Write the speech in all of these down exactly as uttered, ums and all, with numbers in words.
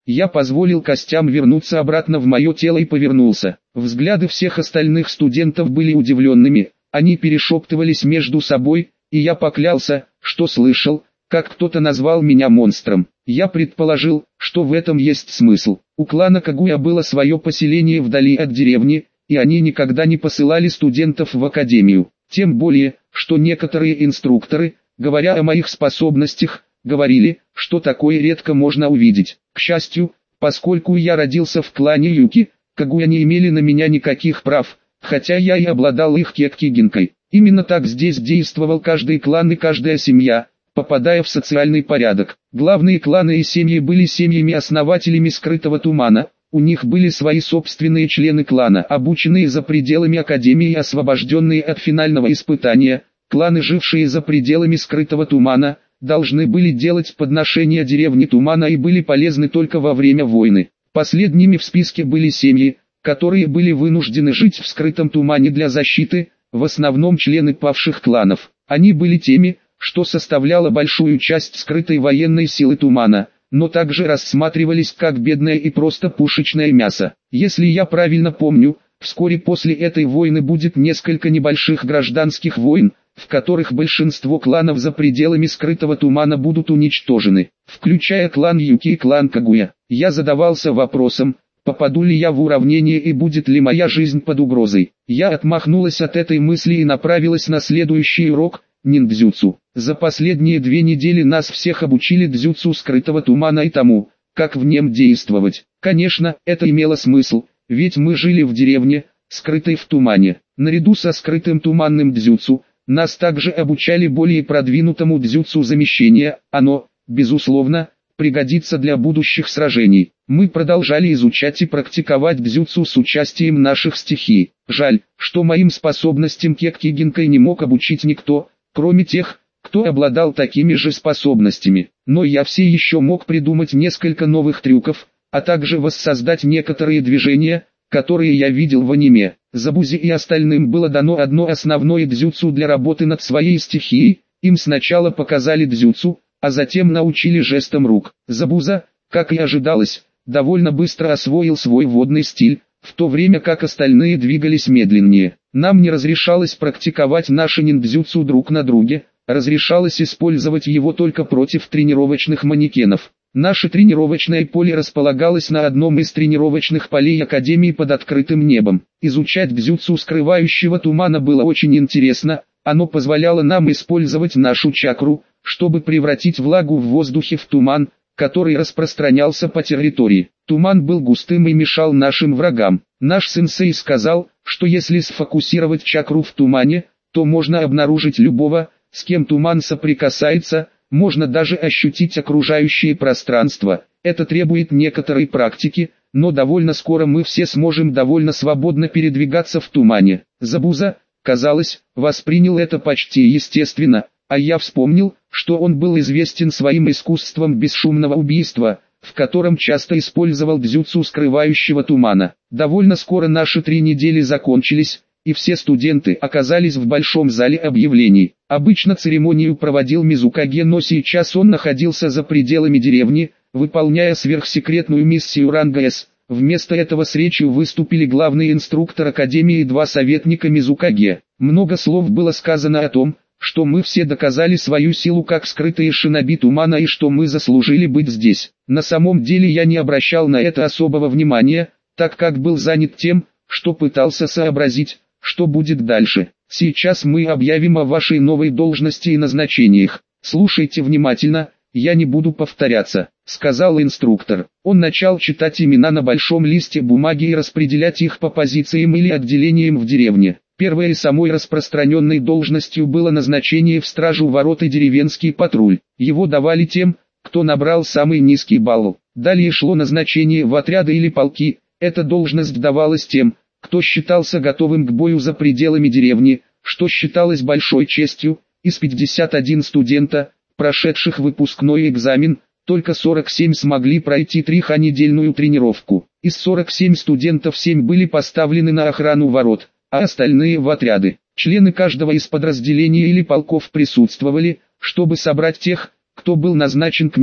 Я позволил костям вернуться обратно в мое тело и повернулся. Взгляды всех остальных студентов были удивленными, они перешептывались между собой, и я поклялся, что слышал, как кто-то назвал меня монстром. Я предположил, что в этом есть смысл. У клана Кагуя было свое поселение вдали от деревни, и они никогда не посылали студентов в академию. Тем более, что некоторые инструкторы, говоря о моих способностях, говорили, что такое редко можно увидеть. К счастью, поскольку я родился в клане Юки, Кагуя не имели на меня никаких прав, хотя я и обладал их кекки-гинкой. Именно так здесь действовал каждый клан и каждая семья, попадая в социальный порядок. Главные кланы и семьи были семьями-основателями скрытого тумана, у них были свои собственные члены клана, обученные за пределами академии и освобожденные от финального испытания. Кланы, жившие за пределами скрытого тумана, должны были делать подношения деревне тумана и были полезны только во время войны. Последними в списке были семьи, которые были вынуждены жить в скрытом тумане для защиты, в основном члены павших кланов. Они были теми, что составляло большую часть скрытой военной силы тумана, но также рассматривались как бедное и просто пушечное мясо. Если я правильно помню, вскоре после этой войны будет несколько небольших гражданских войн, в которых большинство кланов за пределами скрытого тумана будут уничтожены, включая клан Юки и клан Кагуя. Я задавался вопросом, попаду ли я в уравнение и будет ли моя жизнь под угрозой. Я отмахнулась от этой мысли и направилась на следующий урок – ниндзюцу. За последние две недели нас всех обучили дзюцу скрытого тумана и тому, как в нем действовать. Конечно, это имело смысл, ведь мы жили в деревне, скрытой в тумане. Наряду со скрытым туманным дзюцу, нас также обучали более продвинутому дзюцу замещения, оно, безусловно, пригодится для будущих сражений. Мы продолжали изучать и практиковать дзюцу с участием наших стихий. Жаль, что моим способностям кекки-гинкой не мог обучить никто, кроме тех, кто обладал такими же способностями. Но я все еще мог придумать несколько новых трюков, а также воссоздать некоторые движения, которые я видел в аниме. Забузе и остальным было дано одно основное дзюцу для работы над своей стихией, им сначала показали дзюцу, а затем научили жестам рук. Забуза, как и ожидалось, довольно быстро освоил свой водный стиль, в то время как остальные двигались медленнее. Нам не разрешалось практиковать наши ниндзюцу друг на друге, разрешалось использовать его только против тренировочных манекенов. Наше тренировочное поле располагалось на одном из тренировочных полей Академии под открытым небом. Изучать дзюцу скрывающего тумана было очень интересно, оно позволяло нам использовать нашу чакру, чтобы превратить влагу в воздухе в туман, который распространялся по территории. Туман был густым и мешал нашим врагам. Наш сенсей сказал, что если сфокусировать чакру в тумане, то можно обнаружить любого, с кем туман соприкасается, можно даже ощутить окружающее пространство. Это требует некоторой практики, но довольно скоро мы все сможем довольно свободно передвигаться в тумане. Забуза, казалось, воспринял это почти естественно, а я вспомнил, что он был известен своим искусством бесшумного убийства, в котором часто использовал дзюцу скрывающего тумана. Довольно скоро наши три недели закончились, и все студенты оказались в большом зале объявлений. Обычно церемонию проводил Мизукаге, но сейчас он находился за пределами деревни, выполняя сверхсекретную миссию ранга С. Вместо этого с речью выступили главный инструктор Академии и два советника Мизукаге. Много слов было сказано о том, что мы все доказали свою силу как скрытые шиноби тумана и что мы заслужили быть здесь. На самом деле я не обращал на это особого внимания, так как был занят тем, что пытался сообразить, что будет дальше. Сейчас мы объявим о вашей новой должности и назначениях. Слушайте внимательно, я не буду повторяться, сказал инструктор. Он начал читать имена на большом листе бумаги и распределять их по позициям или отделениям в деревне. Первой и самой распространенной должностью было назначение в стражу ворот и деревенский патруль. Его давали тем, кто набрал самый низкий балл. Далее шло назначение в отряды или полки. Эта должность давалась тем, кто считался готовым к бою за пределами деревни, что считалось большой честью. Из пятидесяти одного студента, прошедших выпускной экзамен, только сорок семь смогли пройти трехнедельную тренировку. Из сорока семи студентов семь были поставлены на охрану ворот, а остальные в отряды. Члены каждого из подразделений или полков присутствовали, чтобы собрать тех, кто был назначен к ним,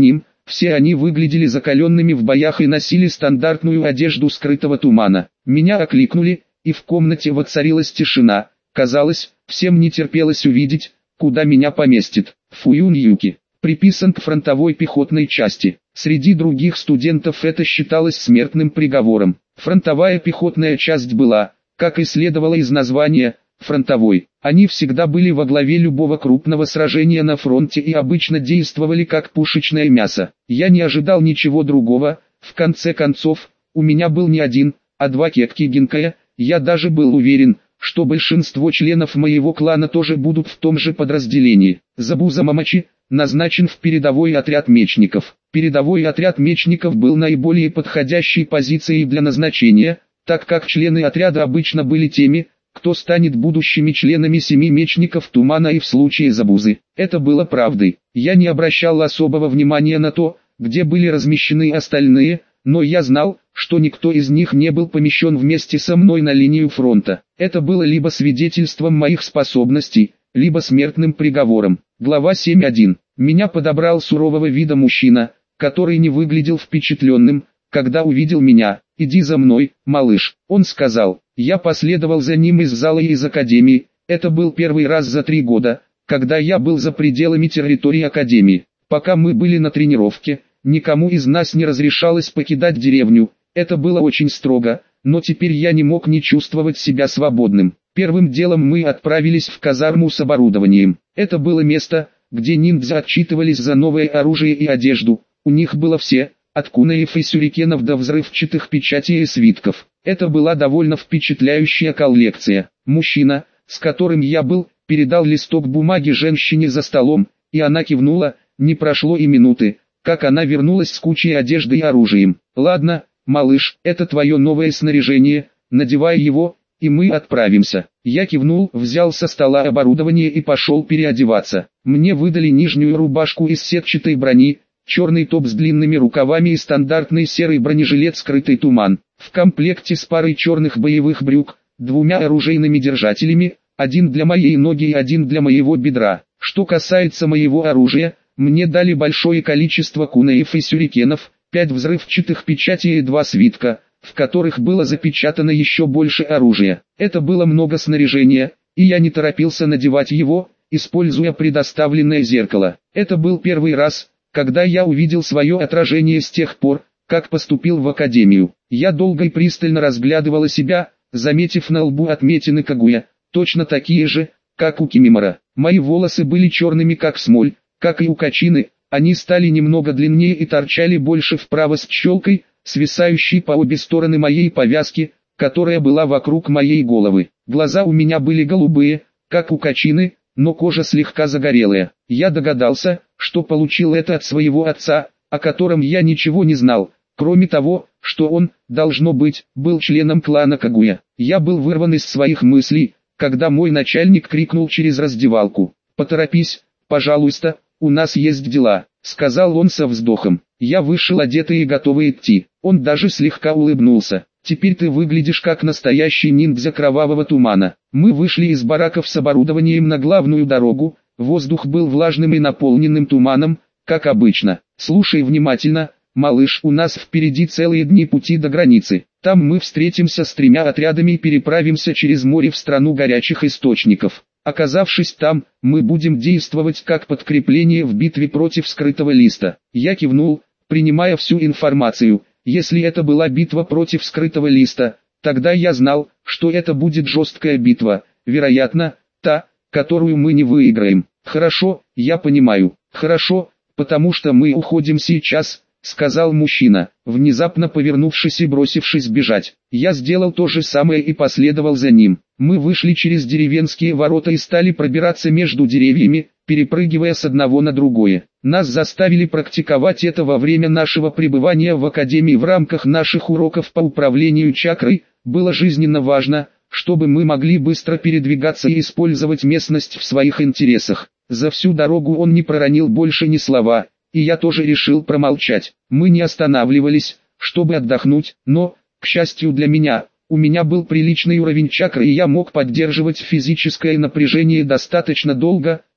Все они выглядели закаленными в боях и носили стандартную одежду скрытого тумана. Меня окликнули, и в комнате воцарилась тишина. Казалось, всем не терпелось увидеть, куда меня поместит. Фуюн Юки приписан к фронтовой пехотной части. Среди других студентов это считалось смертным приговором. Фронтовая пехотная часть была, как и следовало из названия, фронтовой. Они всегда были во главе любого крупного сражения на фронте и обычно действовали как пушечное мясо. Я не ожидал ничего другого. В конце концов, у меня был не один, а два кекки гинкая. Я даже был уверен, что большинство членов моего клана тоже будут в том же подразделении. Забуза Мамачи назначен в передовой отряд мечников. Передовой отряд мечников был наиболее подходящей позицией для назначения, так как члены отряда обычно были теми, кто станет будущими членами семи мечников тумана, и в случае Забузы это было правдой. Я не обращал особого внимания на то, где были размещены остальные, но я знал, что никто из них не был помещен вместе со мной на линию фронта. Это было либо свидетельством моих способностей, либо смертным приговором. Глава семь точка один. Меня подобрал сурового вида мужчина, который не выглядел впечатленным, когда увидел меня. «Иди за мной, малыш», он сказал. Я последовал за ним из зала и из академии. Это был первый раз за три года, когда я был за пределами территории академии. Пока мы были на тренировке, никому из нас не разрешалось покидать деревню. Это было очень строго, но теперь я не мог не чувствовать себя свободным. Первым делом мы отправились в казарму с оборудованием. Это было место, где ниндзя отчитывались за новое оружие и одежду. У них было все, от кунаев и сюрикенов до взрывчатых печатей и свитков. Это была довольно впечатляющая коллекция. Мужчина, с которым я был, передал листок бумаги женщине за столом, и она кивнула. Не прошло и минуты, как она вернулась с кучей одежды и оружием. «Ладно, малыш, это твое новое снаряжение, надевай его, и мы отправимся». Я кивнул, взял со стола оборудование и пошел переодеваться. Мне выдали нижнюю рубашку из сетчатой брони, черный топ с длинными рукавами и стандартный серый бронежилет «Скрытый туман». В комплекте с парой черных боевых брюк, двумя оружейными держателями, один для моей ноги и один для моего бедра. Что касается моего оружия, мне дали большое количество кунаев и сюрикенов, пять взрывчатых печатей и два свитка, в которых было запечатано еще больше оружия. Это было много снаряжения, и я не торопился надевать его, используя предоставленное зеркало. Это был первый раз, когда я увидел свое отражение с тех пор, как поступил в академию. Я долго и пристально разглядывала себя, заметив на лбу отметины Кагуя, точно такие же, как у Кимимора. Мои волосы были черными как смоль, как и у Качины, они стали немного длиннее и торчали больше вправо с челкой, свисающей по обе стороны моей повязки, которая была вокруг моей головы. Глаза у меня были голубые, как у Качины, но кожа слегка загорелая. Я догадался, что получил это от своего отца, о котором я ничего не знал, кроме того, что он, должно быть, был членом клана Кагуя. Я был вырван из своих мыслей, когда мой начальник крикнул через раздевалку: «Поторопись, пожалуйста, у нас есть дела», — сказал он со вздохом. Я вышел одетый и готовый идти. Он даже слегка улыбнулся. «Теперь ты выглядишь как настоящий ниндзя кровавого тумана». Мы вышли из бараков с оборудованием на главную дорогу. Воздух был влажным и наполненным туманом, как обычно. «Слушай внимательно, малыш, у нас впереди целые дни пути до границы. Там мы встретимся с тремя отрядами и переправимся через море в страну горячих источников. Оказавшись там, мы будем действовать как подкрепление в битве против скрытого листа». Я кивнул, принимая всю информацию. Если это была битва против скрытого листа, тогда я знал, что это будет жесткая битва, вероятно, та, которую мы не выиграем. «Хорошо, я понимаю. Хорошо, потому что мы уходим сейчас», — сказал мужчина, внезапно повернувшись и бросившись бежать. Я сделал то же самое и последовал за ним. Мы вышли через деревенские ворота и стали пробираться между деревьями, перепрыгивая с одного на другое. Нас заставили практиковать это во время нашего пребывания в академии в рамках наших уроков по управлению чакрой. Было жизненно важно, чтобы мы могли быстро передвигаться и использовать местность в своих интересах. За всю дорогу он не проронил больше ни слова, и я тоже решил промолчать. Мы не останавливались, чтобы отдохнуть, но, к счастью для меня, у меня был приличный уровень чакры и я мог поддерживать физическое напряжение достаточно долго,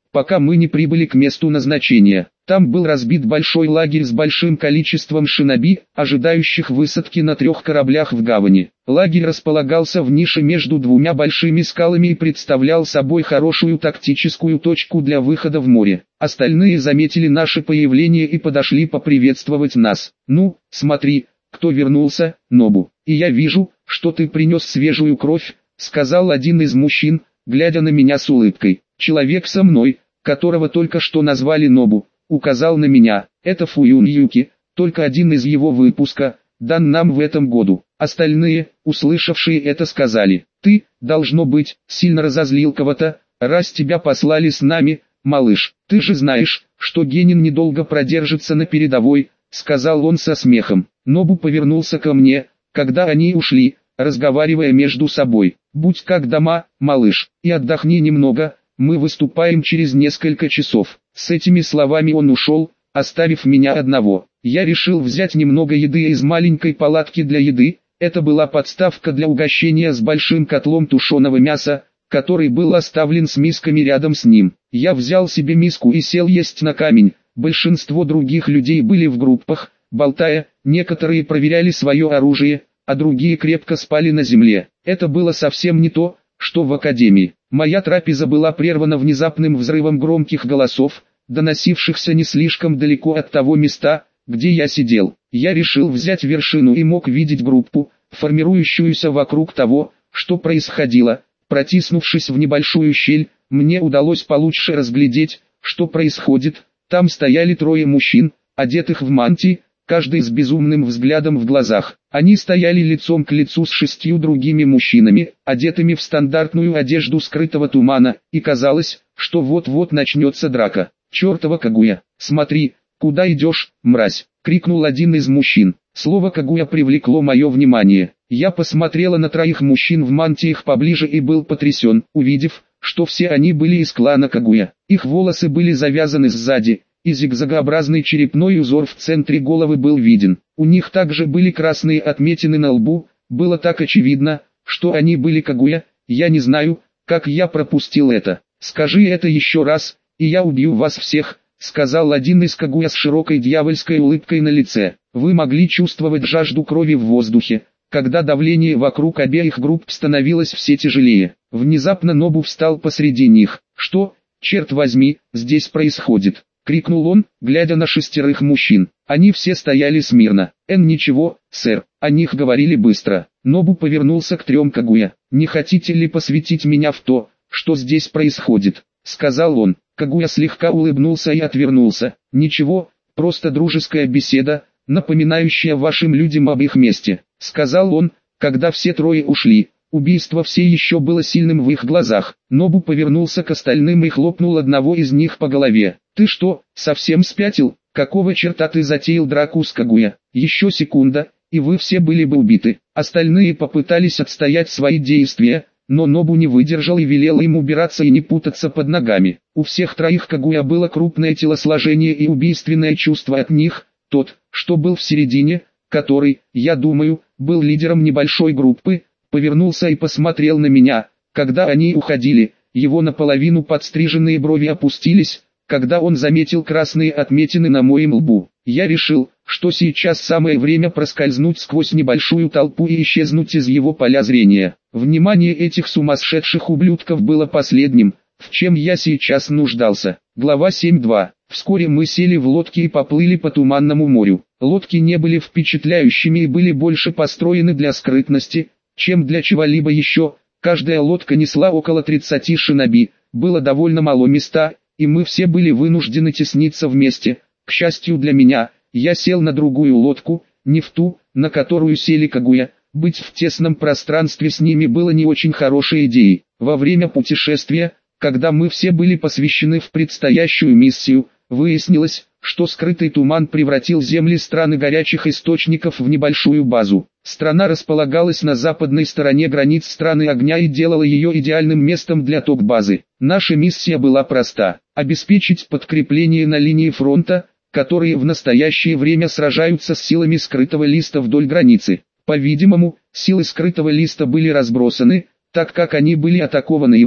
пока мы не прибыли к месту назначения. Там был разбит большой лагерь с большим количеством шиноби, ожидающих высадки на трех кораблях в гавани. Лагерь располагался в нише между двумя большими скалами и представлял собой хорошую тактическую точку для выхода в море. Остальные заметили наше появление и подошли поприветствовать нас. «Ну, смотри, кто вернулся, Нобу. И я вижу, что ты принес свежую кровь», — сказал один из мужчин, глядя на меня с улыбкой. Человек со мной, которого только что назвали Нобу, указал на меня. Это Фуюн Юки, только один из его выпуска, дан нам в этом году. Остальные, услышавшие это, сказали: «Ты, должно быть, сильно разозлил кого-то, раз тебя послали с нами, малыш. Ты же знаешь, что Генин недолго продержится на передовой», — сказал он со смехом. Нобу повернулся ко мне, когда они ушли, разговаривая между собой. «Будь как дома, малыш, и отдохни немного, мы выступаем через несколько часов». С этими словами он ушел, оставив меня одного. Я решил взять немного еды из маленькой палатки для еды. Это была подставка для угощения с большим котлом тушеного мяса, который был оставлен с мисками рядом с ним. Я взял себе миску и сел есть на камень. Большинство других людей были в группах, болтая, некоторые проверяли свое оружие, а другие крепко спали на земле. Это было совсем не то, что в академии. Моя трапеза была прервана внезапным взрывом громких голосов, доносившихся не слишком далеко от того места, где я сидел. Я решил взять вершину и мог видеть группу, формирующуюся вокруг того, что происходило. Протиснувшись в небольшую щель, мне удалось получше разглядеть, что происходит. Там стояли трое мужчин, одетых в мантии, каждый с безумным взглядом в глазах. Они стояли лицом к лицу с шестью другими мужчинами, одетыми в стандартную одежду скрытого тумана, и казалось, что вот-вот начнется драка. «Чертова Кагуя, смотри, куда идешь, мразь!» — крикнул один из мужчин. Слово «Кагуя» привлекло мое внимание. Я посмотрела на троих мужчин в мантиях поближе и был потрясен, увидев, что все они были из клана Кагуя. Их волосы были завязаны сзади, и зигзагообразный черепной узор в центре головы был виден. У них также были красные отметины на лбу. Было так очевидно, что они были Кагуя. Я не знаю, как я пропустил это. «Скажи это еще раз, и я убью вас всех», — сказал один из Кагуя с широкой дьявольской улыбкой на лице. Вы могли чувствовать жажду крови в воздухе, когда давление вокруг обеих групп становилось все тяжелее. Внезапно Нобу встал посреди них. «Что, черт возьми, здесь происходит?» — крикнул он, глядя на шестерых мужчин. Они все стояли смирно. «Эн, ничего, сэр», о них говорили быстро. Нобу повернулся к трем Кагуя. «Не хотите ли посвятить меня в то, что здесь происходит?» — сказал он. Кагуя слегка улыбнулся и отвернулся. «Ничего, просто дружеская беседа, напоминающая вашим людям об их месте», — сказал он, когда все трое ушли. Убийство все еще было сильным в их глазах. Нобу повернулся к остальным и хлопнул одного из них по голове. «Ты что, совсем спятил? Какого черта ты затеял драку с Кагуя? Еще секунда, и вы все были бы убиты». Остальные попытались отстоять свои действия, но Нобу не выдержал и велел им убираться и не путаться под ногами. У всех троих Кагуя было крупное телосложение и убийственное чувство от них. Тот, что был в середине, который, я думаю, был лидером небольшой группы, повернулся и посмотрел на меня. Когда они уходили, его наполовину подстриженные брови опустились, когда он заметил красные отметины на моем лбу. Я решил, что сейчас самое время проскользнуть сквозь небольшую толпу и исчезнуть из его поля зрения. Внимание этих сумасшедших ублюдков было последним, в чем я сейчас нуждался. Глава семь два. Вскоре мы сели в лодки и поплыли по туманному морю. Лодки не были впечатляющими и были больше построены для скрытности, чем для чего-либо еще. Каждая лодка несла около тридцати шиноби, было довольно мало места, и мы все были вынуждены тесниться вместе. К счастью для меня, я сел на другую лодку, не в ту, на которую сели Кагуя. Быть в тесном пространстве с ними было не очень хорошей идеей. Во время путешествия, когда мы все были посвящены в предстоящую миссию, выяснилось, что скрытый туман превратил земли страны горячих источников в небольшую базу. Страна располагалась на западной стороне границ страны огня и делала ее идеальным местом для ток-базы. Наша миссия была проста – обеспечить подкрепление на линии фронта, которые в настоящее время сражаются с силами скрытого листа вдоль границы. По-видимому, силы скрытого листа были разбросаны, так как они были атакованы Ивой,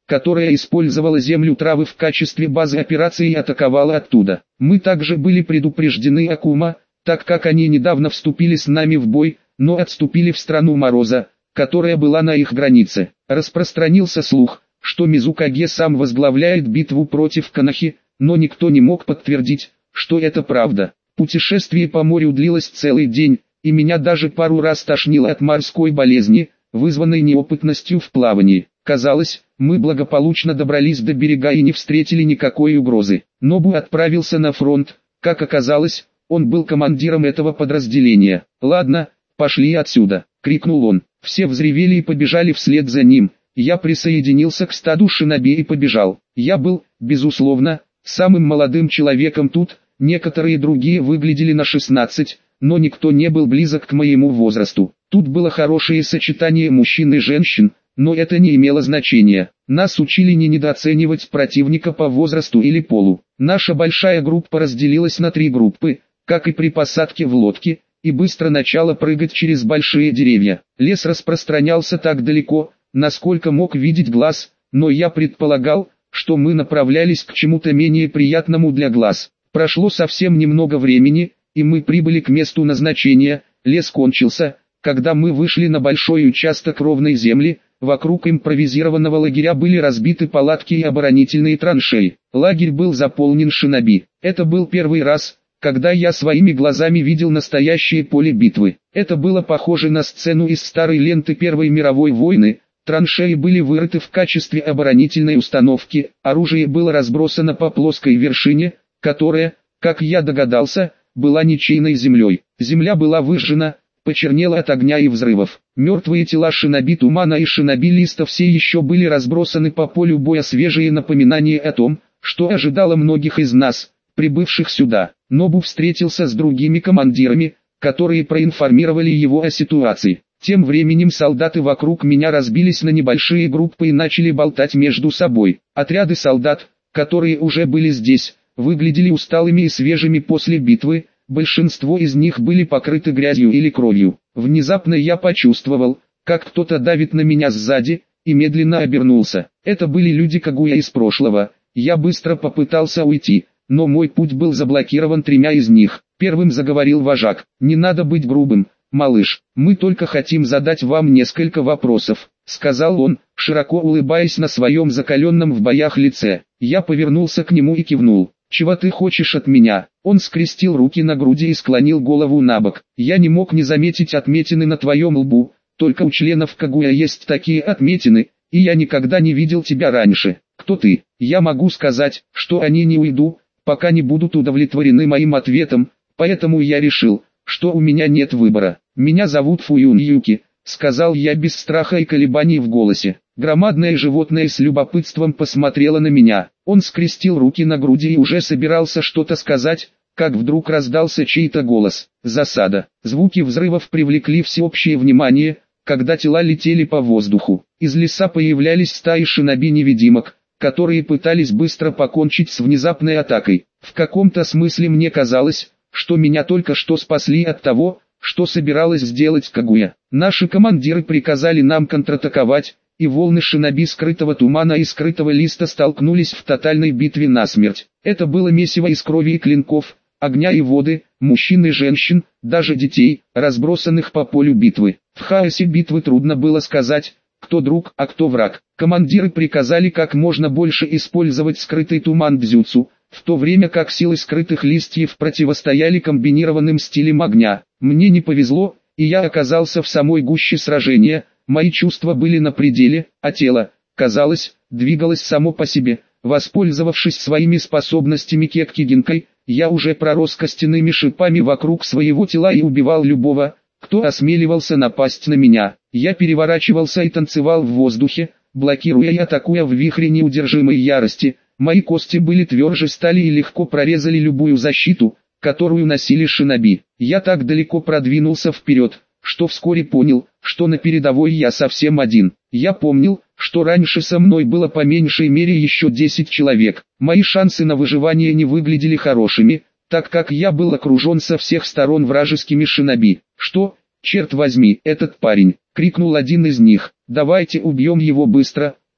которая использовала землю травы в качестве базы операции и атаковала оттуда. Мы также были предупреждены Акума, так как они недавно вступили с нами в бой, но отступили в страну Мороза, которая была на их границе. Распространился слух, что Мизукаге сам возглавляет битву против Канахи, но никто не мог подтвердить, что это правда. Путешествие по морю длилось целый день, и меня даже пару раз тошнило от морской болезни, вызванной неопытностью в плавании. Казалось, мы благополучно добрались до берега и не встретили никакой угрозы. Нобу отправился на фронт, как оказалось, он был командиром этого подразделения. «Ладно, пошли отсюда!» — крикнул он. Все взревели и побежали вслед за ним. Я присоединился к стаду шиноби и побежал. Я был, безусловно, самым молодым человеком тут, некоторые другие выглядели на шестнадцать, но никто не был близок к моему возрасту. Тут было хорошее сочетание мужчин и женщин, но это не имело значения. Нас учили не недооценивать противника по возрасту или полу. Наша большая группа разделилась на три группы, как и при посадке в лодке, и быстро начала прыгать через большие деревья. Лес распространялся так далеко, насколько мог видеть глаз, но я предполагал, что мы направлялись к чему-то менее приятному для глаз. Прошло совсем немного времени, и мы прибыли к месту назначения. Лес кончился, когда мы вышли на большой участок ровной земли. Вокруг импровизированного лагеря были разбиты палатки и оборонительные траншеи. Лагерь был заполнен шиноби. Это был первый раз, когда я своими глазами видел настоящее поле битвы. Это было похоже на сцену из старой ленты Первой мировой войны. Траншеи были вырыты в качестве оборонительной установки, оружие было разбросано по плоской вершине, которая, как я догадался, была ничейной землей. Земля была выжжена, почернела от огня и взрывов. Мертвые тела шиноби Тумана и шиноби Листа все еще были разбросаны по полю боя, свежие напоминания о том, что ожидало многих из нас, прибывших сюда. Нобу встретился с другими командирами, которые проинформировали его о ситуации. Тем временем солдаты вокруг меня разбились на небольшие группы и начали болтать между собой. Отряды солдат, которые уже были здесь, выглядели усталыми и свежими после битвы. Большинство из них были покрыты грязью или кровью. Внезапно я почувствовал, как кто-то давит на меня сзади, и медленно обернулся. Это были люди Кагуя из прошлого. Я быстро попытался уйти, но мой путь был заблокирован тремя из них. Первым заговорил вожак. «Не надо быть грубым, малыш, мы только хотим задать вам несколько вопросов», — сказал он, широко улыбаясь на своем закаленном в боях лице. Я повернулся к нему и кивнул. «Чего ты хочешь от меня?» Он скрестил руки на груди и склонил голову набок. «Я не мог не заметить отметины на твоем лбу, только у членов Кагуя есть такие отметины, и я никогда не видел тебя раньше. Кто ты?» «Я могу сказать, что они не уйду, пока не будут удовлетворены моим ответом, поэтому я решил, что у меня нет выбора. Меня зовут Фуюн Юки», — сказал я без страха и колебаний в голосе. Громадное животное с любопытством посмотрело на меня. Он скрестил руки на груди и уже собирался что-то сказать, как вдруг раздался чей-то голос. Засада. Звуки взрывов привлекли всеобщее внимание, когда тела летели по воздуху. Из леса появлялись стаи шиноби-невидимок, которые пытались быстро покончить с внезапной атакой. В каком-то смысле мне казалось, что меня только что спасли от того, что собиралась сделать Кагуя. Наши командиры приказали нам контратаковать, и волны шиноби скрытого тумана и скрытого листа столкнулись в тотальной битве насмерть. Это было месиво из крови и клинков, огня и воды, мужчин и женщин, даже детей, разбросанных по полю битвы. В хаосе битвы трудно было сказать, кто друг, а кто враг. Командиры приказали как можно больше использовать скрытый туман дзюцу, в то время как силы скрытых листьев противостояли комбинированным стилям огня. Мне не повезло, и я оказался в самой гуще сражения. Мои чувства были на пределе, а тело, казалось, двигалось само по себе. Воспользовавшись своими способностями кекки-гинкой, я уже пророс костяными шипами вокруг своего тела и убивал любого, кто осмеливался напасть на меня. Я переворачивался и танцевал в воздухе, блокируя и атакуя в вихре неудержимой ярости. Мои кости были тверже стали и легко прорезали любую защиту, которую носили шиноби. Я так далеко продвинулся вперед, что вскоре понял, что на передовой я совсем один. Я помнил, что раньше со мной было по меньшей мере еще десять человек. Мои шансы на выживание не выглядели хорошими, так как я был окружен со всех сторон вражескими шиноби. «Что, черт возьми, этот парень?» — крикнул один из них. «Давайте убьем его быстро,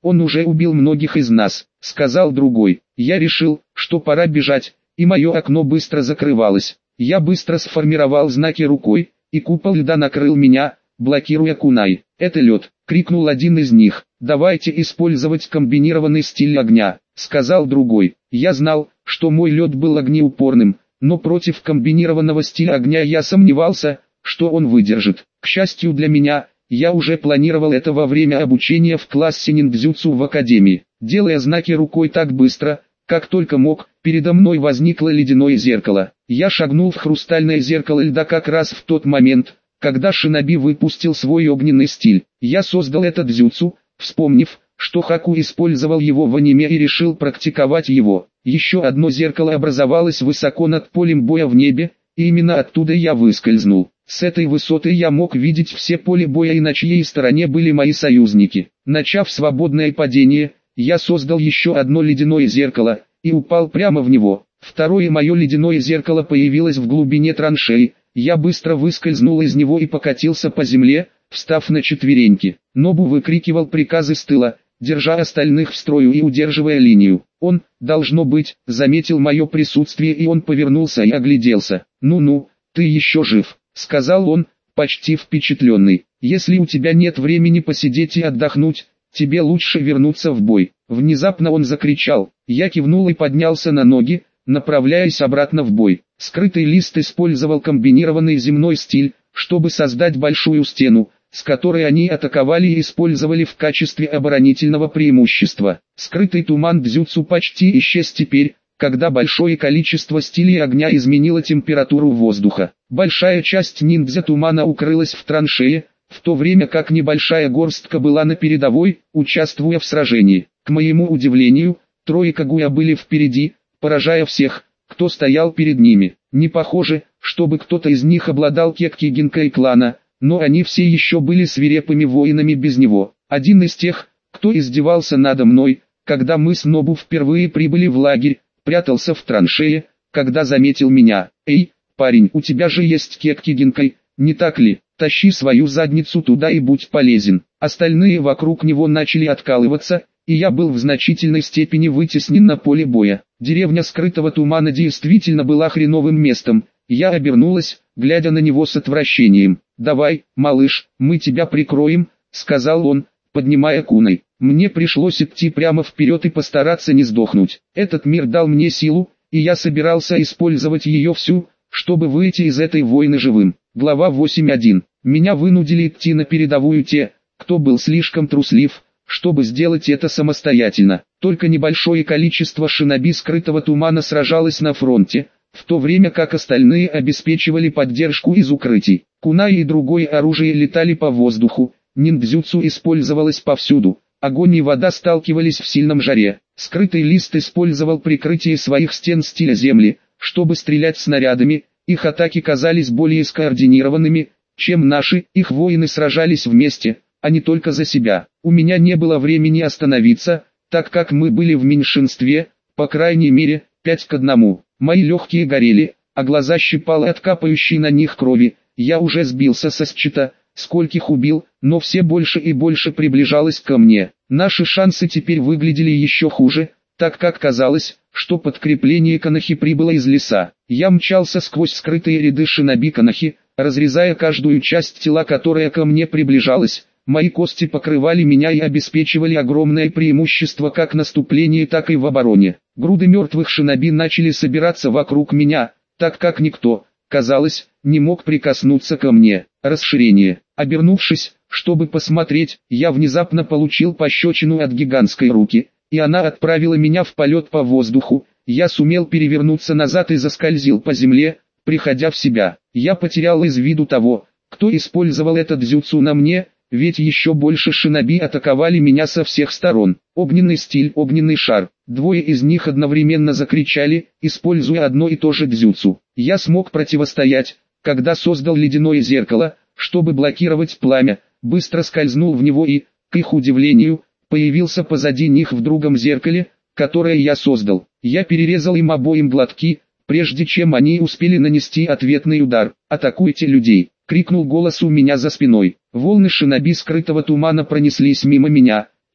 он уже убил многих из нас», — сказал другой. Я решил, что пора бежать, и мое окно быстро закрывалось. Я быстро сформировал знаки рукой, и купол льда накрыл меня, блокируя кунай. «Это лед», — крикнул один из них. «Давайте использовать комбинированный стиль огня», — сказал другой. Я знал, что мой лед был огнеупорным, но против комбинированного стиля огня я сомневался, что он выдержит. К счастью для меня, я уже планировал это во время обучения в классе ниндзюцу в академии. Делая знаки рукой так быстро, как только мог, передо мной возникло ледяное зеркало. Я шагнул в хрустальное зеркало льда как раз в тот момент, когда шиноби выпустил свой огненный стиль. Я создал этот дзюцу, вспомнив, что Хаку использовал его в аниме и решил практиковать его. Еще одно зеркало образовалось высоко над полем боя в небе, и именно оттуда я выскользнул. С этой высоты я мог видеть все поле боя и на чьей стороне были мои союзники. Начав свободное падение, я создал еще одно ледяное зеркало, и упал прямо в него. Второе мое ледяное зеркало появилось в глубине траншеи, я быстро выскользнул из него и покатился по земле, встав на четвереньки. Нобу выкрикивал приказы с тыла, держа остальных в строю и удерживая линию. Он, должно быть, заметил мое присутствие, и он повернулся и огляделся. «Ну-ну, ты еще жив», — сказал он, почти впечатленный. «Если у тебя нет времени посидеть и отдохнуть, тебе лучше вернуться в бой». Внезапно он закричал. Я кивнул и поднялся на ноги, направляясь обратно в бой. Скрытый лист использовал комбинированный земной стиль, чтобы создать большую стену, с которой они атаковали и использовали в качестве оборонительного преимущества. Скрытый туман дзюцу почти исчез теперь, когда большое количество стилей огня изменило температуру воздуха. Большая часть ниндзя тумана укрылась в траншее, в то время как небольшая горстка была на передовой, участвуя в сражении. К моему удивлению, трое Кагуя были впереди, поражая всех, кто стоял перед ними. Не похоже, чтобы кто-то из них обладал кекки Гинкай клана, но они все еще были свирепыми воинами без него. Один из тех, кто издевался надо мной, когда мы с Нобу впервые прибыли в лагерь, прятался в траншее, когда заметил меня. «Эй, парень, у тебя же есть кекки Гинкай, не так ли? Тащи свою задницу туда и будь полезен». Остальные вокруг него начали откалываться, и я был в значительной степени вытеснен на поле боя. Деревня скрытого тумана действительно была хреновым местом. Я обернулась, глядя на него с отвращением. «Давай, малыш, мы тебя прикроем», — сказал он, поднимая куной. Мне пришлось идти прямо вперед и постараться не сдохнуть. Этот мир дал мне силу, и я собирался использовать ее всю, чтобы выйти из этой войны живым. Глава восемь один. Меня вынудили идти на передовую те, кто был слишком труслив, чтобы сделать это самостоятельно. Только небольшое количество шиноби скрытого тумана сражалось на фронте, в то время как остальные обеспечивали поддержку из укрытий. Кунай и другое оружие летали по воздуху, ниндзюцу использовалось повсюду, огонь и вода сталкивались в сильном жаре. Скрытый лист использовал прикрытие своих стен стиля земли, чтобы стрелять снарядами, их атаки казались более скоординированными, чем наши, их воины сражались вместе, а не только за себя. У меня не было времени остановиться, так как мы были в меньшинстве, по крайней мере, пять к одному. Мои легкие горели, а глаза щипало от капающей на них крови. Я уже сбился со счета, скольких убил, но все больше и больше приближалось ко мне. Наши шансы теперь выглядели еще хуже, так как казалось, что подкрепление Канахи прибыло из леса. Я мчался сквозь скрытые ряды шиноби Канахи, разрезая каждую часть тела, которая ко мне приближалась. Мои кости покрывали меня и обеспечивали огромное преимущество как в наступлении, так и в обороне. Груды мертвых шиноби начали собираться вокруг меня, так как никто, казалось, не мог прикоснуться ко мне. Расширение. Обернувшись, чтобы посмотреть, я внезапно получил пощечину от гигантской руки, и она отправила меня в полет по воздуху. Я сумел перевернуться назад и заскользил по земле, приходя в себя. Я потерял из виду того, кто использовал этот дзюцу на мне, ведь еще больше шиноби атаковали меня со всех сторон. Огненный стиль, огненный шар. Двое из них одновременно закричали, используя одно и то же дзюцу. Я смог противостоять, когда создал ледяное зеркало, чтобы блокировать пламя, быстро скользнул в него и, к их удивлению, появился позади них в другом зеркале, которое я создал. Я перерезал им обоим глотки, прежде чем они успели нанести ответный удар. «Атакуйте людей!» — крикнул голос у меня за спиной. Волны шиноби скрытого тумана пронеслись мимо меня,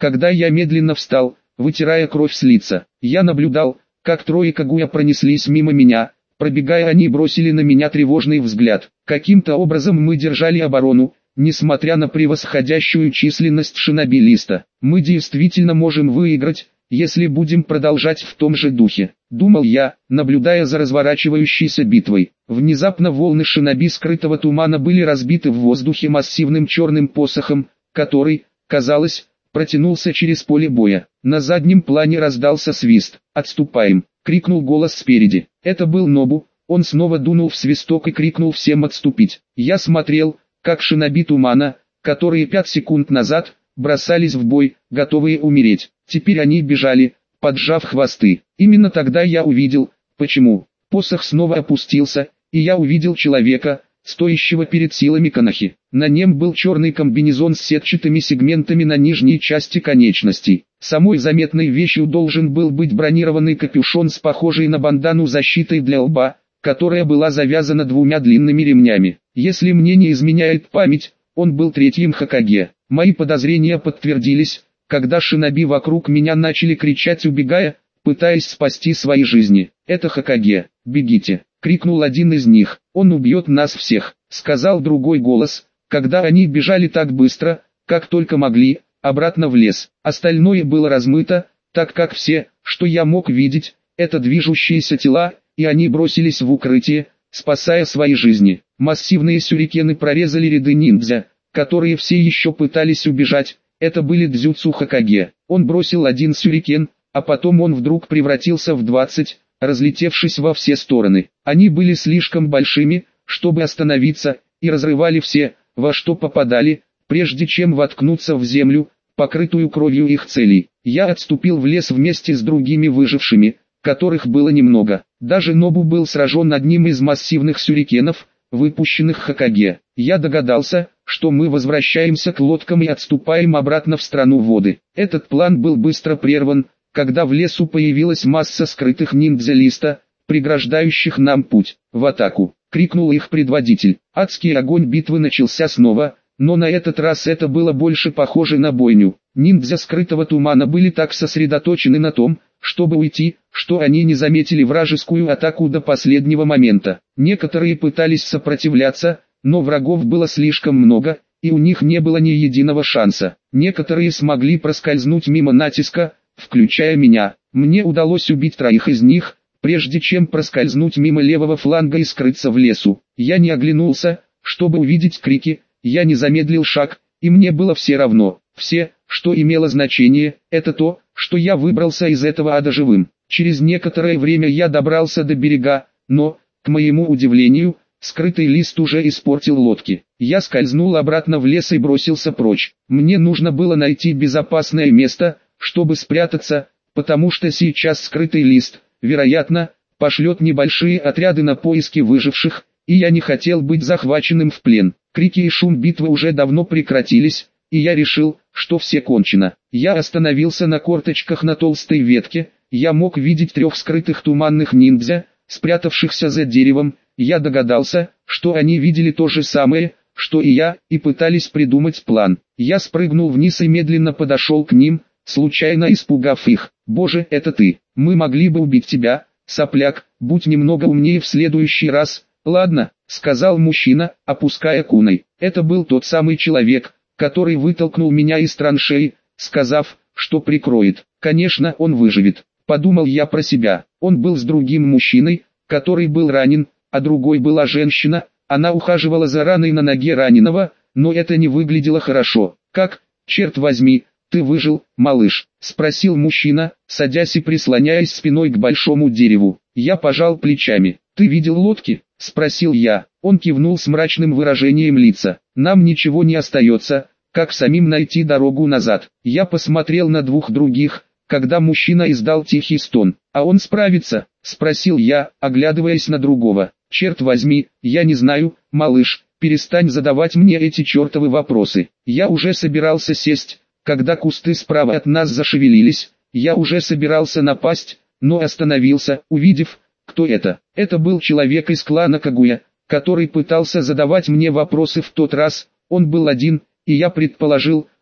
Когда я медленно встал, вытирая кровь с лица, я наблюдал, как трое Кагуя пронеслись мимо меня. Пробегая, они бросили на меня тревожный взгляд. Каким-то образом мы держали оборону, несмотря на превосходящую численность шиноби-листа. Мы действительно можем выиграть, если будем продолжать в том же духе, думал я, наблюдая за разворачивающейся битвой. Внезапно волны шиноби скрытого тумана были разбиты в воздухе массивным черным посохом, который, казалось, протянулся через поле боя. На заднем плане раздался свист. «Отступаем!» — крикнул голос спереди. Это был Нобу. Он снова дунул в свисток и крикнул всем отступить. Я смотрел, как шиноби тумана, которые пять секунд назад бросались в бой, готовые умереть. Теперь они бежали, поджав хвосты. Именно тогда я увидел, почему. Посох снова опустился, и я увидел человека, стоящего перед силами Канахи. На нем был черный комбинезон с сетчатыми сегментами на нижней части конечностей. Самой заметной вещью должен был быть бронированный капюшон с похожей на бандану защитой для лба, которая была завязана двумя длинными ремнями. Если мне не изменяет память, он был третьим Хокаге. Мои подозрения подтвердились, когда шиноби вокруг меня начали кричать, убегая, пытаясь спасти свои жизни. «Это Хокаге, бегите!» — крикнул один из них. «Он убьет нас всех!» — сказал другой голос, когда они бежали так быстро, как только могли, обратно в лес. Остальное было размыто, так как все, что я мог видеть, это движущиеся тела, и они бросились в укрытие, спасая свои жизни. Массивные сюрикены прорезали ряды ниндзя, которые все еще пытались убежать. Это были дзюцу Хокаге. Он бросил один сюрикен, а потом он вдруг превратился в двадцать, разлетевшись во все стороны. Они были слишком большими, чтобы остановиться, и разрывали все, во что попадали, прежде чем воткнуться в землю, покрытую кровью их целей. Я отступил в лес вместе с другими выжившими, которых было немного. Даже Нобу был сражен одним из массивных сюрикенов, выпущенных Хокаге. Я догадался, что мы возвращаемся к лодкам и отступаем обратно в страну воды. Этот план был быстро прерван, когда в лесу появилась масса скрытых ниндзя-листа, преграждающих нам путь. «В атаку!» — крикнул их предводитель. Адский огонь битвы начался снова, но на этот раз это было больше похоже на бойню. Ниндзя скрытого тумана были так сосредоточены на том, чтобы уйти, что они не заметили вражескую атаку до последнего момента. Некоторые пытались сопротивляться, но врагов было слишком много, и у них не было ни единого шанса. Некоторые смогли проскользнуть мимо натиска, включая меня. Мне удалось убить троих из них, прежде чем проскользнуть мимо левого фланга и скрыться в лесу. Я не оглянулся, чтобы увидеть крики, я не замедлил шаг, и мне было все равно. Все, что имело значение, это то, что я выбрался из этого ада живым. Через некоторое время я добрался до берега, но, к моему удивлению, скрытый лист уже испортил лодки. Я скользнул обратно в лес и бросился прочь. Мне нужно было найти безопасное место, чтобы спрятаться, потому что сейчас скрытый лист, вероятно, пошлет небольшие отряды на поиски выживших, и я не хотел быть захваченным в плен. Крики и шум битвы уже давно прекратились, и я решил, что все кончено. Я остановился на корточках на толстой ветке, я мог видеть трех скрытых туманных ниндзя, спрятавшихся за деревом. Я догадался, что они видели то же самое, что и я, и пытались придумать план. Я спрыгнул вниз и медленно подошел к ним, случайно испугав их. «Боже, это ты! Мы могли бы убить тебя, сопляк, будь немного умнее в следующий раз». «Ладно», — сказал мужчина, опуская куной. Это был тот самый человек, который вытолкнул меня из траншеи, сказав, что прикроет. Конечно, он выживет. Подумал я про себя. Он был с другим мужчиной, который был ранен, а другой была женщина. Она ухаживала за раной на ноге раненого, но это не выглядело хорошо. «Как, черт возьми, ты выжил, малыш?» — спросил мужчина, садясь и прислоняясь спиной к большому дереву. Я пожал плечами. «Ты видел лодки?» — спросил я. Он кивнул с мрачным выражением лица. «Нам ничего не остается, как самим найти дорогу назад». Я посмотрел на двух других, когда мужчина издал тихий стон. «А он справится?» — спросил я, оглядываясь на другого. «Черт возьми, я не знаю, малыш, перестань задавать мне эти чертовы вопросы». Я уже собирался сесть, когда кусты справа от нас зашевелились. Я уже собирался напасть, но остановился, увидев, кто это. Это был человек из клана Кагуя, который пытался задавать мне вопросы в тот раз. Он был один, и я предположил,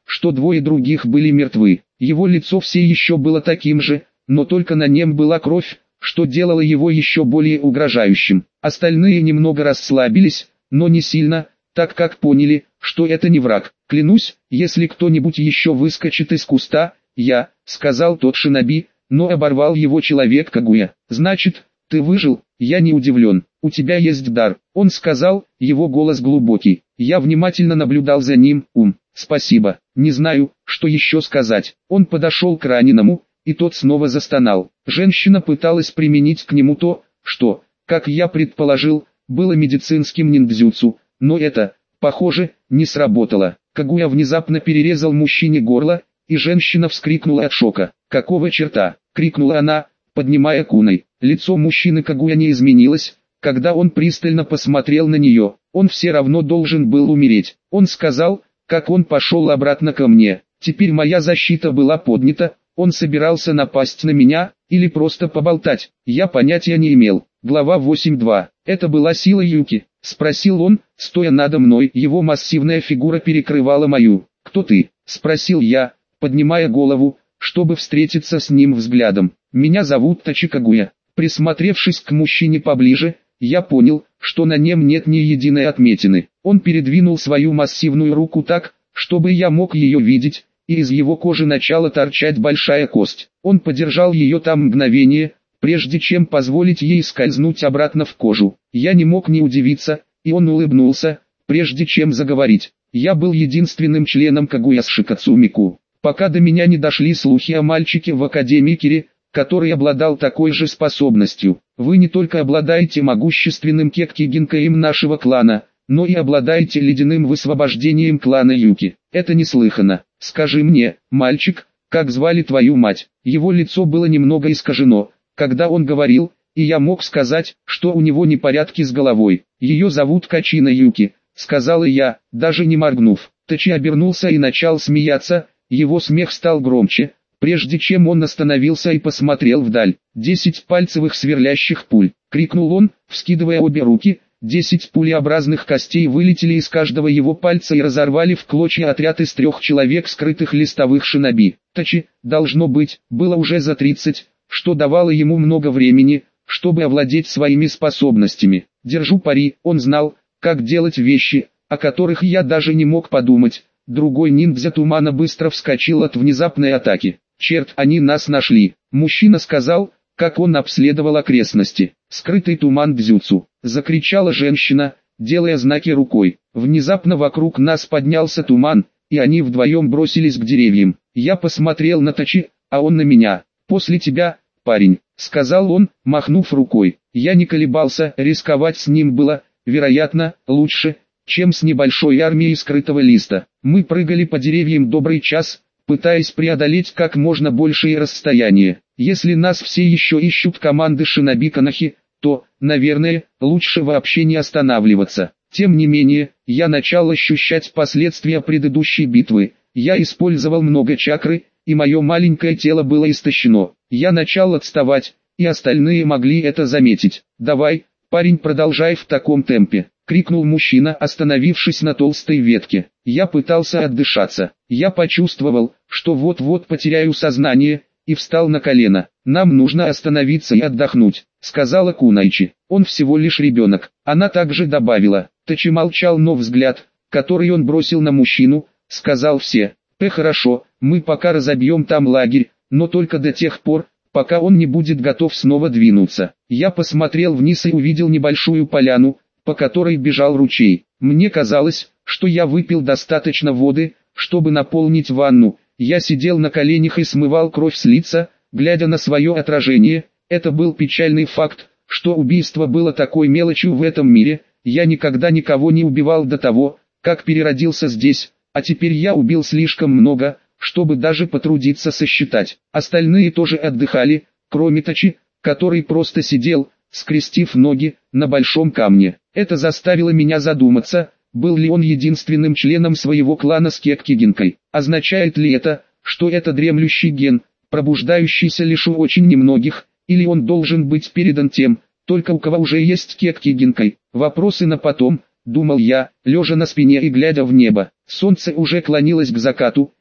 что двое других были мертвы. Его лицо все еще было таким же, но только на нем была кровь, что делало его еще более угрожающим. Остальные немного расслабились, но не сильно, так как поняли, что это не враг. «Клянусь, если кто-нибудь еще выскочит из куста, я», — сказал тот шиноби, но оборвал его человек Кагуя. «Значит, ты выжил?» «Я не удивлен. У тебя есть дар», — он сказал, его голос глубокий. Я внимательно наблюдал за ним. «Ум, спасибо, не знаю, что еще сказать». Он подошел к раненому, и тот снова застонал. Женщина пыталась применить к нему то, что, как я предположил, было медицинским ниндзюцу, но это, похоже, не сработало. Кагуя внезапно перерезал мужчине горло, и женщина вскрикнула от шока. «Какого черта?» — крикнула она, поднимая куной. Лицо мужчины Кагуя не изменилось, когда он пристально посмотрел на нее. Он все равно должен был умереть. Он сказал, как он пошел обратно ко мне. Теперь моя защита была поднята, он собирался напасть на меня, или просто поболтать. Я понятия не имел. Глава восемь два. Это была сила Юки, спросил он, стоя надо мной. Его массивная фигура перекрывала мою. «Кто ты?» — спросил я, поднимая голову, чтобы встретиться с ним взглядом. «Меня зовут Тачи Кагуя». Присмотревшись к мужчине поближе, я понял, что на нем нет ни единой отметины. Он передвинул свою массивную руку так, чтобы я мог ее видеть, и из его кожи начала торчать большая кость. Он подержал ее там мгновение, прежде чем позволить ей скользнуть обратно в кожу. Я не мог не удивиться, и он улыбнулся, прежде чем заговорить. Я был единственным членом Кагуяши Кацумику. Пока до меня не дошли слухи о мальчике в Академии Кири, который обладал такой же способностью. Вы не только обладаете могущественным кекки-гинкаем нашего клана, но и обладаете ледяным высвобождением клана Юки. Это неслыханно. Скажи мне, мальчик, как звали твою мать?» Его лицо было немного искажено, когда он говорил, и я мог сказать, что у него непорядки с головой. «Ее зовут Качина Юки», — сказала я, даже не моргнув. Тачи обернулся и начал смеяться, его смех стал громче, прежде чем он остановился и посмотрел вдаль. «Десять пальцевых сверлящих пуль!» — крикнул он, вскидывая обе руки. Десять пулеобразных костей вылетели из каждого его пальца и разорвали в клочья отряд из трех человек, скрытых листовых шиноби. Тачи, должно быть, было уже за тридцать, что давало ему много времени, чтобы овладеть своими способностями. Держу пари, он знал, как делать вещи, о которых я даже не мог подумать. Другой ниндзя тумана быстро вскочил от внезапной атаки. «Черт, они нас нашли!» Мужчина сказал, как он обследовал окрестности. «Скрытый туман дзюцу!» — закричала женщина, делая знаки рукой. Внезапно вокруг нас поднялся туман, и они вдвоем бросились к деревьям. Я посмотрел на Тачи, а он на меня. «После тебя, парень», — сказал он, махнув рукой. Я не колебался, рисковать с ним было, вероятно, лучше, чем с небольшой армией скрытого листа. Мы прыгали по деревьям добрый час, пытаясь преодолеть как можно большее расстояние. Если нас все еще ищут команды шиноби Канахи, то, наверное, лучше вообще не останавливаться. Тем не менее, я начал ощущать последствия предыдущей битвы. Я использовал много чакры, и мое маленькое тело было истощено. Я начал отставать, и остальные могли это заметить. «Давай, парень, продолжай в таком темпе», — крикнул мужчина, остановившись на толстой ветке. Я пытался отдышаться. Я почувствовал, что вот-вот потеряю сознание, и встал на колено. «Нам нужно остановиться и отдохнуть», — сказала Кунайчи. «Он всего лишь ребенок». Она также добавила. Тачи молчал, но взгляд, который он бросил на мужчину, сказал все. «Э, хорошо, мы пока разобьем там лагерь, но только до тех пор, пока он не будет готов снова двинуться». Я посмотрел вниз и увидел небольшую поляну, по которой бежал ручей. Мне казалось, что я выпил достаточно воды, чтобы наполнить ванну. Я сидел на коленях и смывал кровь с лица, глядя на свое отражение. Это был печальный факт, что убийство было такой мелочью в этом мире. Я никогда никого не убивал до того, как переродился здесь, а теперь я убил слишком много, чтобы даже потрудиться сосчитать. Остальные тоже отдыхали, кроме Тачи, который просто сидел, скрестив ноги, на большом камне. Это заставило меня задуматься, был ли он единственным членом своего клана с кекки-гинкой. Означает ли это, что это дремлющий ген, пробуждающийся лишь у очень немногих, или он должен быть передан тем, только у кого уже есть кекки-гинкой? Вопросы на потом, думал я, лежа на спине и глядя в небо. Солнце уже клонилось к закату,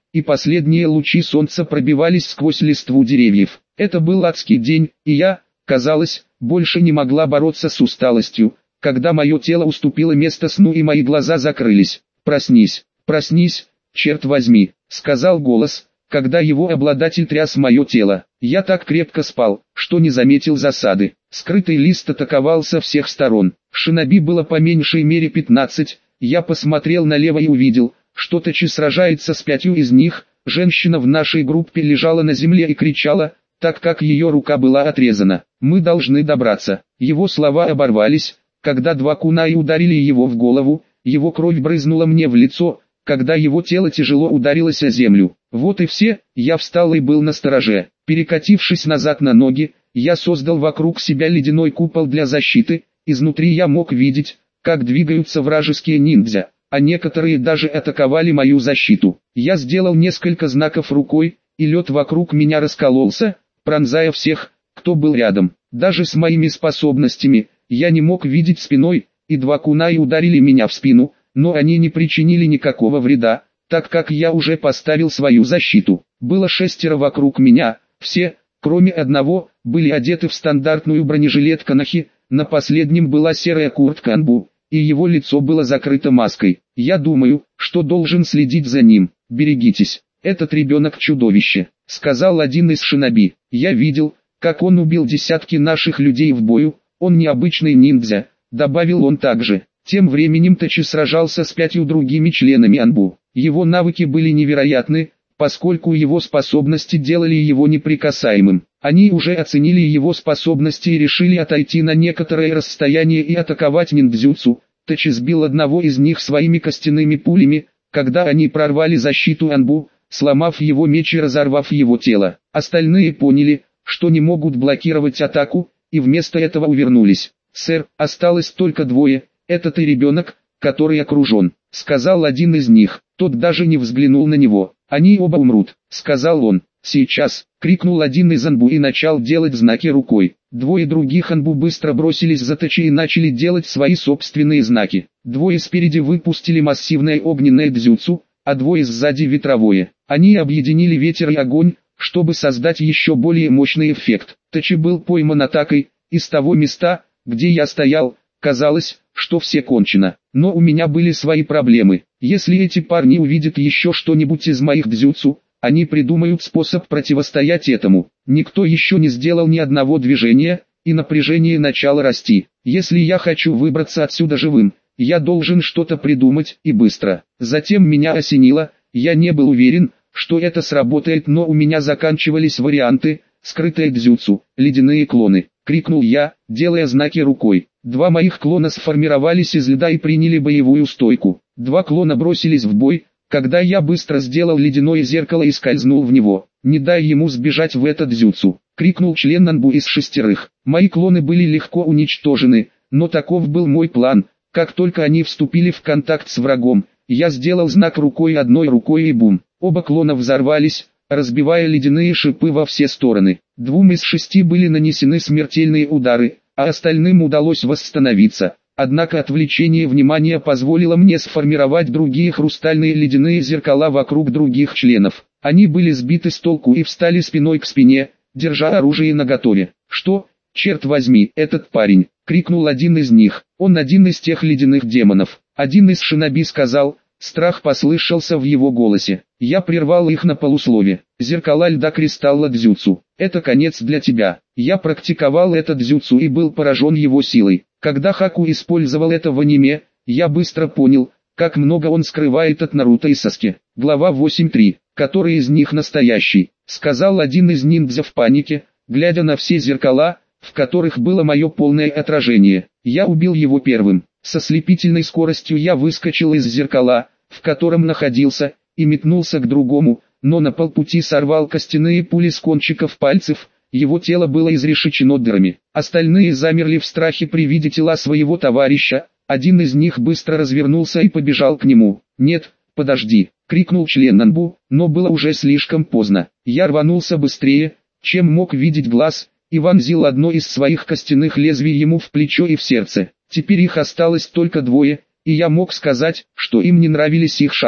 и последние лучи солнца пробивались сквозь листву деревьев. Это был адский день, и я, казалось, больше не могла бороться с усталостью, когда мое тело уступило место сну и мои глаза закрылись. «Проснись, проснись, черт возьми», — сказал голос, когда его обладатель тряс мое тело. Я так крепко спал, что не заметил засады. Скрытый лист атаковал со всех сторон. Шиноби было по меньшей мере пятнадцать. Я посмотрел налево и увидел, что Тачи сражается с пятью из них. Женщина в нашей группе лежала на земле и кричала, так как ее рука была отрезана. «Мы должны добраться». Его слова оборвались, когда два кунаи ударили его в голову. Его кровь брызнула мне в лицо, когда его тело тяжело ударилось о землю. Вот и все. Я встал и был настороже. Перекатившись назад на ноги, я создал вокруг себя ледяной купол для защиты. Изнутри я мог видеть, как двигаются вражеские ниндзя, а некоторые даже атаковали мою защиту. Я сделал несколько знаков рукой, и лед вокруг меня раскололся, пронзая всех, кто был рядом. Даже с моими способностями, я не мог видеть спиной, и два кунаи ударили меня в спину, но они не причинили никакого вреда, так как я уже поставил свою защиту. Было шестеро вокруг меня, все, кроме одного, были одеты в стандартную бронежилет Канахи, на последнем была серая куртка Анбу, и его лицо было закрыто маской. Я думаю, что должен следить за ним. «Берегитесь, этот ребенок чудовище», — сказал один из шиноби. Я видел, как он убил десятки наших людей в бою, он необычный ниндзя, добавил он также. Тем временем Тачи сражался с пятью другими членами Анбу. Его навыки были невероятны, поскольку его способности делали его неприкасаемым. Они уже оценили его способности и решили отойти на некоторое расстояние и атаковать ниндзюцу. Тачи сбил одного из них своими костяными пулями, когда они прорвали защиту Анбу, сломав его меч и разорвав его тело. Остальные поняли, что не могут блокировать атаку, и вместо этого увернулись. «Сэр, осталось только двое, это ты ребенок, который окружен», — сказал один из них. Тот даже не взглянул на него. «Они оба умрут», — сказал он. «Сейчас», — крикнул один из Анбу и начал делать знаки рукой. Двое других Анбу быстро бросились за Тачи и начали делать свои собственные знаки. Двое спереди выпустили массивное огненное дзюцу, а двое сзади ветровое. Они объединили ветер и огонь, чтобы создать еще более мощный эффект. Тачи был пойман атакой, и с того места, где я стоял, казалось, что все кончено. Но у меня были свои проблемы. Если эти парни увидят еще что-нибудь из моих дзюцу, они придумают способ противостоять этому. Никто еще не сделал ни одного движения, и напряжение начало расти. Если я хочу выбраться отсюда живым, я должен что-то придумать, и быстро. Затем меня осенило, я не был уверен, что это сработает, но у меня заканчивались варианты. «Скрытое дзюцу, ледяные клоны», — крикнул я, делая знаки рукой. Два моих клона сформировались из льда и приняли боевую стойку. Два клона бросились в бой, когда я быстро сделал ледяное зеркало и скользнул в него. «Не дай ему сбежать в этот дзюцу», — крикнул член Анбу из шестерых. Мои клоны были легко уничтожены, но таков был мой план. Как только они вступили в контакт с врагом, я сделал знак рукой одной рукой и бум. Оба клона взорвались, разбивая ледяные шипы во все стороны. Двум из шести были нанесены смертельные удары, а остальным удалось восстановиться. Однако отвлечение внимания позволило мне сформировать другие хрустальные ледяные зеркала вокруг других членов. Они были сбиты с толку и встали спиной к спине, держа оружие наготове. «Что, черт возьми, этот парень?» — крикнул один из них. «Он один из тех ледяных демонов». Один из шиноби сказал. Страх послышался в его голосе. Я прервал их на полуслове. «Зеркала льда кристалла дзюцу. Это конец для тебя». Я практиковал этот дзюцу и был поражен его силой. Когда Хаку использовал это в аниме, я быстро понял, как много он скрывает от Наруто и Саске. Глава восемь три. «Который из них настоящий?» — сказал один из ниндзя в панике, глядя на все зеркала, в которых было мое полное отражение. Я убил его первым. Со слепительной скоростью я выскочил из зеркала, в котором находился, и метнулся к другому, но на полпути сорвал костяные пули с кончиков пальцев. Его тело было изрешечено дырами. Остальные замерли в страхе при виде тела своего товарища. Один из них быстро развернулся и побежал к нему. «Нет, подожди!» — крикнул член Анбу, но было уже слишком поздно. Я рванулся быстрее, чем мог видеть глаз, и вонзил одно из своих костяных лезвий ему в плечо и в сердце. Теперь их осталось только двое, и я мог сказать, что им не нравились их шансы.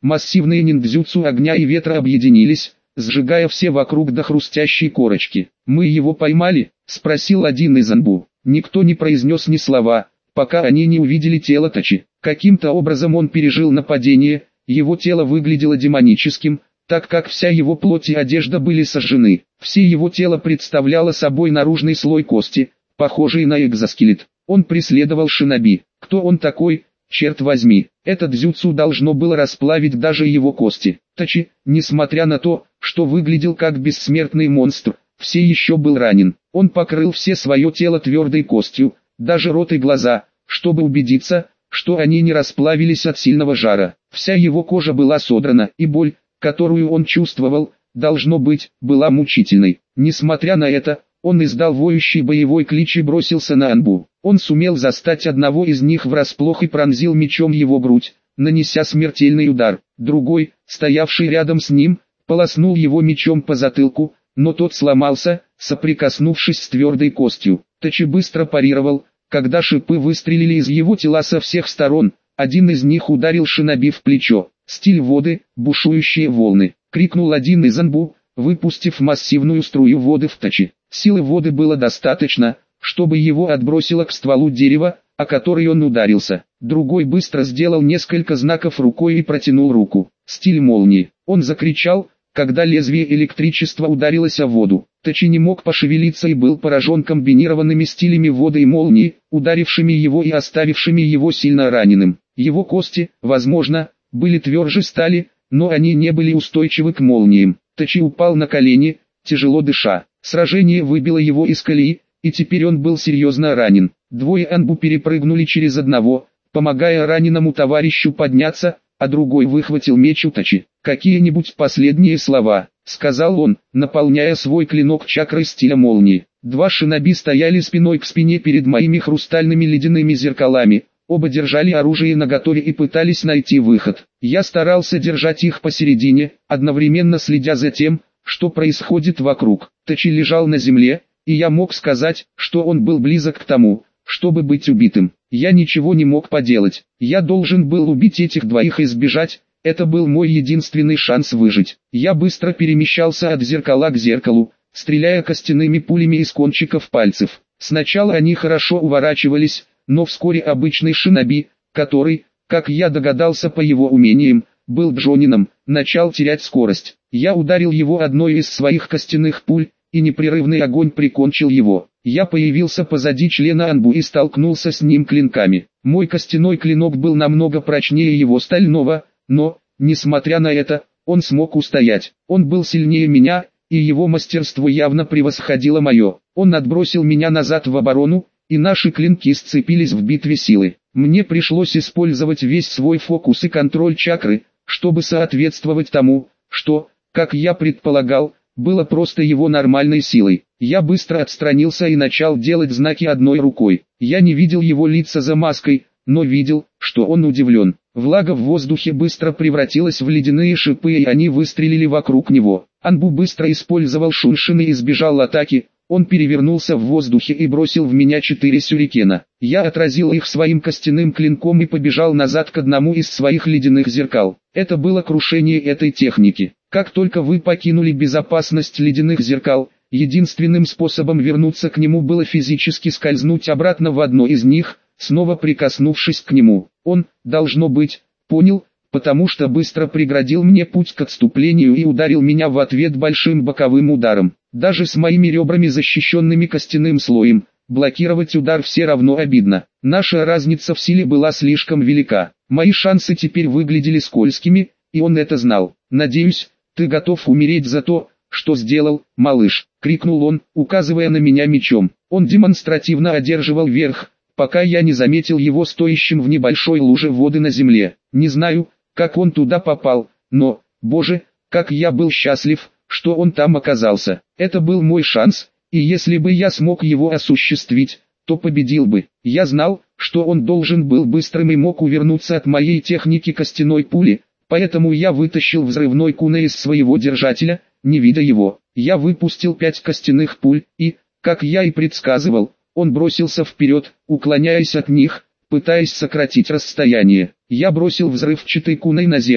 Массивные ниндзюцу огня и ветра объединились, сжигая все вокруг до хрустящей корочки. «Мы его поймали?» — спросил один из Анбу. Никто не произнес ни слова, пока они не увидели тело Тачи. Каким-то образом он пережил нападение, его тело выглядело демоническим, так как вся его плоть и одежда были сожжены. Все его тело представляло собой наружный слой кости, похожий на экзоскелет. Он преследовал шиноби. Кто он такой? Черт возьми, этот дзюцу должно было расплавить даже его кости. Тачи, несмотря на то, что выглядел как бессмертный монстр, все еще был ранен. Он покрыл все свое тело твердой костью, даже рот и глаза, чтобы убедиться, что они не расплавились от сильного жара. Вся его кожа была содрана, и боль, которую он чувствовал, должно быть, была мучительной. Несмотря на это, он издал воющий боевой клич и бросился на Анбу. Он сумел застать одного из них врасплох и пронзил мечом его грудь, нанеся смертельный удар. Другой, стоявший рядом с ним, полоснул его мечом по затылку, но тот сломался, соприкоснувшись с твердой костью. Тачи быстро парировал, когда шипы выстрелили из его тела со всех сторон. Один из них ударил шиноби в плечо. «Стиль воды, бушующие волны!» — крикнул один из Анбу, выпустив массивную струю воды в Тачи. Силы воды было достаточно, чтобы его отбросило к стволу дерева, о который он ударился. Другой быстро сделал несколько знаков рукой и протянул руку. «Стиль молнии!» Он закричал, когда лезвие электричества ударилось о воду. Тачи не мог пошевелиться и был поражен комбинированными стилями воды и молнии, ударившими его и оставившими его сильно раненым. Его кости, возможно, были тверже стали, но они не были устойчивы к молниям. Тачи упал на колени, тяжело дыша. Сражение выбило его из колеи, и теперь он был серьезно ранен. Двое Анбу перепрыгнули через одного, помогая раненому товарищу подняться, а другой выхватил меч у Тачи. «Какие-нибудь последние слова», — сказал он, наполняя свой клинок чакрой стиля молнии. Два шиноби стояли спиной к спине перед моими хрустальными ледяными зеркалами, оба держали оружие наготове и пытались найти выход. Я старался держать их посередине, одновременно следя за тем, что происходит вокруг. Тачи лежал на земле, и я мог сказать, что он был близок к тому, чтобы быть убитым. Я ничего не мог поделать. Я должен был убить этих двоих и сбежать. Это был мой единственный шанс выжить. Я быстро перемещался от зеркала к зеркалу, стреляя костяными пулями из кончиков пальцев. Сначала они хорошо уворачивались, но вскоре обычный шиноби, который, как я догадался по его умениям, был джонином, начал терять скорость. Я ударил его одной из своих костяных пуль, и непрерывный огонь прикончил его. Я появился позади члена Анбу и столкнулся с ним клинками. Мой костяной клинок был намного прочнее его стального, но, несмотря на это, он смог устоять. Он был сильнее меня, и его мастерство явно превосходило мое. Он отбросил меня назад в оборону, и наши клинки сцепились в битве силы. Мне пришлось использовать весь свой фокус и контроль чакры, чтобы соответствовать тому, что, как я предполагал, было просто его нормальной силой. Я быстро отстранился и начал делать знаки одной рукой. Я не видел его лица за маской, но видел, что он удивлен. Влага в воздухе быстро превратилась в ледяные шипы, и они выстрелили вокруг него. Анбу быстро использовал шуншины и избежал атаки. Он перевернулся в воздухе и бросил в меня четыре сюрикена. Я отразил их своим костяным клинком и побежал назад к одному из своих ледяных зеркал. Это было крушение этой техники. Как только вы покинули безопасность ледяных зеркал, единственным способом вернуться к нему было физически скользнуть обратно в одно из них, снова прикоснувшись к нему. Он, должно быть, понял, потому что быстро преградил мне путь к отступлению и ударил меня в ответ большим боковым ударом. Даже с моими ребрами, защищенными костяным слоем, блокировать удар все равно обидно. Наша разница в силе была слишком велика. Мои шансы теперь выглядели скользкими, и он это знал. «Надеюсь, ты готов умереть за то, что сделал, малыш», — крикнул он, указывая на меня мечом. Он демонстративно одерживал верх, пока я не заметил его стоящим в небольшой луже воды на земле. Не знаю, как он туда попал, но, боже, как я был счастлив, что он там оказался. Это был мой шанс, и если бы я смог его осуществить, то победил бы. Я знал, что он должен был быстрым и мог увернуться от моей техники костяной пули, поэтому я вытащил взрывной кунэ из своего держателя, не видя его. Я выпустил пять костяных пуль, и, как я и предсказывал, он бросился вперед, уклоняясь от них, пытаясь сократить расстояние. Я бросил взрывчатый кунэ на землю.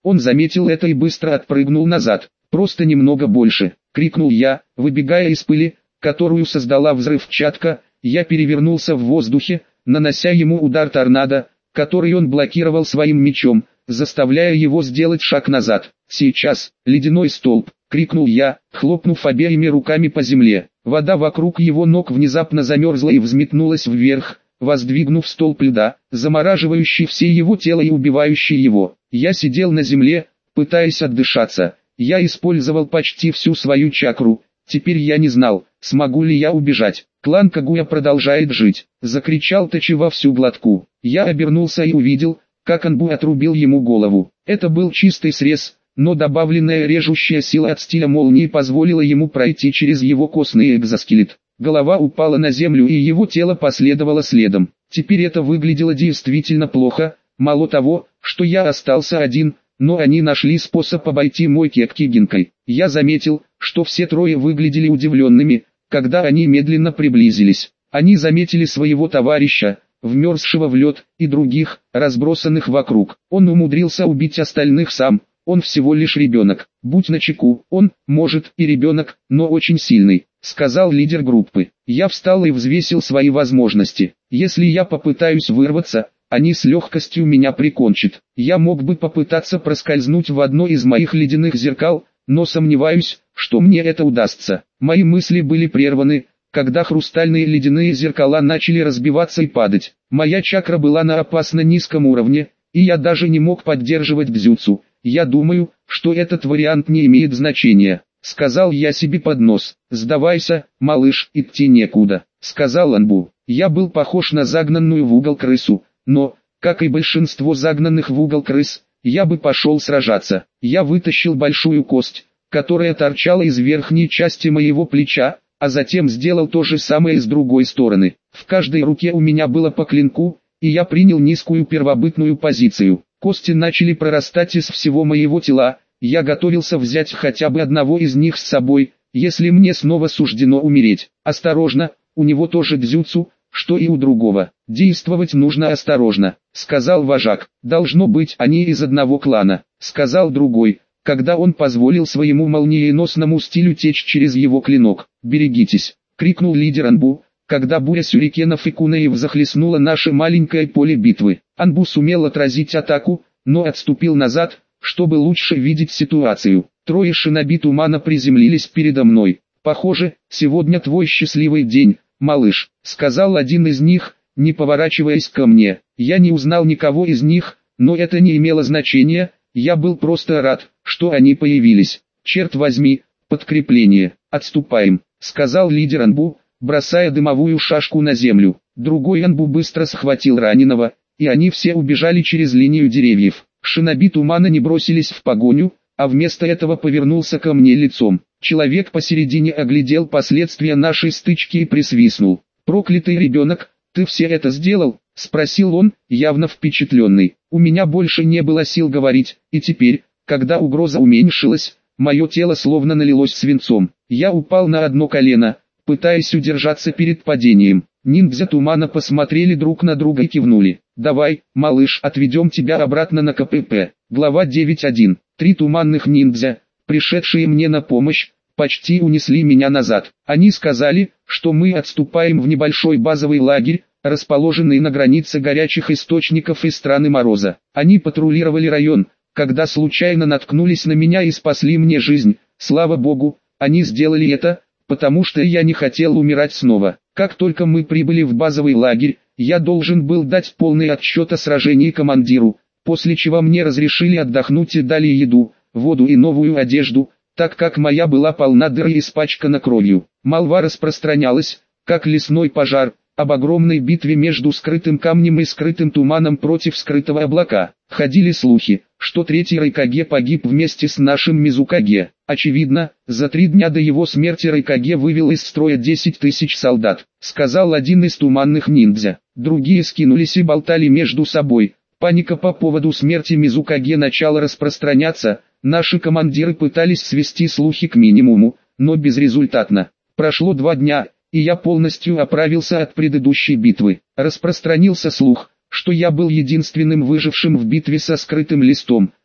Он заметил это и быстро отпрыгнул назад. «Просто немного больше!» — крикнул я, выбегая из пыли, которую создала взрывчатка. Я перевернулся в воздухе, нанося ему удар торнадо, который он блокировал своим мечом, заставляя его сделать шаг назад. «Сейчас, ледяной столб!» — крикнул я, хлопнув обеими руками по земле. Вода вокруг его ног внезапно замерзла и взметнулась вверх, воздвигнув столб льда, замораживающий все его тело и убивающий его. Я сидел на земле, пытаясь отдышаться. Я использовал почти всю свою чакру. Теперь я не знал, смогу ли я убежать. «Клан Кагуя продолжает жить!» — закричал Тачи во всю глотку. Я обернулся и увидел, как Анбу отрубил ему голову. Это был чистый срез, но добавленная режущая сила от стиля молнии позволила ему пройти через его костный экзоскелет. Голова упала на землю и его тело последовало следом. Теперь это выглядело действительно плохо, мало того, что я остался один, но они нашли способ обойти мой кекки гинкой. Я заметил, что все трое выглядели удивленными, когда они медленно приблизились. Они заметили своего товарища, вмерзшего в лед, и других, разбросанных вокруг. Он умудрился убить остальных сам, он всего лишь ребенок. Будь начеку, он, может, и ребенок, но очень сильный, сказал лидер группы. Я встал и взвесил свои возможности. Если я попытаюсь вырваться, они с легкостью меня прикончат. Я мог бы попытаться проскользнуть в одно из моих ледяных зеркал, но сомневаюсь, что мне это удастся. Мои мысли были прерваны, когда хрустальные ледяные зеркала начали разбиваться и падать. Моя чакра была на опасно низком уровне, и я даже не мог поддерживать дзюцу. Я думаю, что этот вариант не имеет значения, сказал я себе под нос. Сдавайся, малыш, идти некуда, сказал Анбу. Я был похож на загнанную в угол крысу. Но, как и большинство загнанных в угол крыс, я бы пошел сражаться. Я вытащил большую кость, которая торчала из верхней части моего плеча, а затем сделал то же самое с другой стороны. В каждой руке у меня было по клинку, и я принял низкую первобытную позицию. Кости начали прорастать из всего моего тела, я готовился взять хотя бы одного из них с собой, если мне снова суждено умереть. Осторожно, у него тоже дзюцу, что и у другого. Действовать нужно осторожно, сказал вожак. Должно быть, они из одного клана, сказал другой, когда он позволил своему молниеносному стилю течь через его клинок. Берегитесь, крикнул лидер Анбу, когда буря сюрикенов и кунаев захлестнула наше маленькое поле битвы. Анбу сумел отразить атаку, но отступил назад, чтобы лучше видеть ситуацию. Трое шиноби тумана приземлились передо мной. Похоже, сегодня твой счастливый день, малыш, сказал один из них, не поворачиваясь ко мне. Я не узнал никого из них, но это не имело значения, я был просто рад, что они появились. Черт возьми, подкрепление, отступаем, сказал лидер Анбу, бросая дымовую шашку на землю. Другой Анбу быстро схватил раненого, и они все убежали через линию деревьев. Шиноби тумана не бросились в погоню, а вместо этого повернулся ко мне лицом. Человек посередине оглядел последствия нашей стычки и присвистнул. «Проклятый ребенок, ты все это сделал?» — спросил он, явно впечатленный. У меня больше не было сил говорить, и теперь, когда угроза уменьшилась, мое тело словно налилось свинцом. Я упал на одно колено, пытаясь удержаться перед падением. Ниндзя тумана посмотрели друг на друга и кивнули. «Давай, малыш, отведем тебя обратно на КПП». Глава девять один. Три туманных ниндзя, пришедшие мне на помощь, почти унесли меня назад. Они сказали, что мы отступаем в небольшой базовый лагерь, расположенный на границе горячих источников и страны Мороза. Они патрулировали район, когда случайно наткнулись на меня и спасли мне жизнь. Слава богу, они сделали это, потому что я не хотел умирать снова. Как только мы прибыли в базовый лагерь, я должен был дать полный отчет о сражении командиру, после чего мне разрешили отдохнуть и дали еду, воду и новую одежду, так как моя была полна дыр и испачкана кровью. Молва распространялась, как лесной пожар, об огромной битве между скрытым камнем и скрытым туманом против скрытого облака. Ходили слухи, что третий Райкаге погиб вместе с нашим Мизукаге. Очевидно, за три дня до его смерти Райкаге вывел из строя десять тысяч солдат, сказал один из туманных ниндзя. Другие скинулись и болтали между собой. Паника по поводу смерти Мизукаге начала распространяться, наши командиры пытались свести слухи к минимуму, но безрезультатно. Прошло два дня, и я полностью оправился от предыдущей битвы. Распространился слух, что я был единственным выжившим в битве со скрытым листом,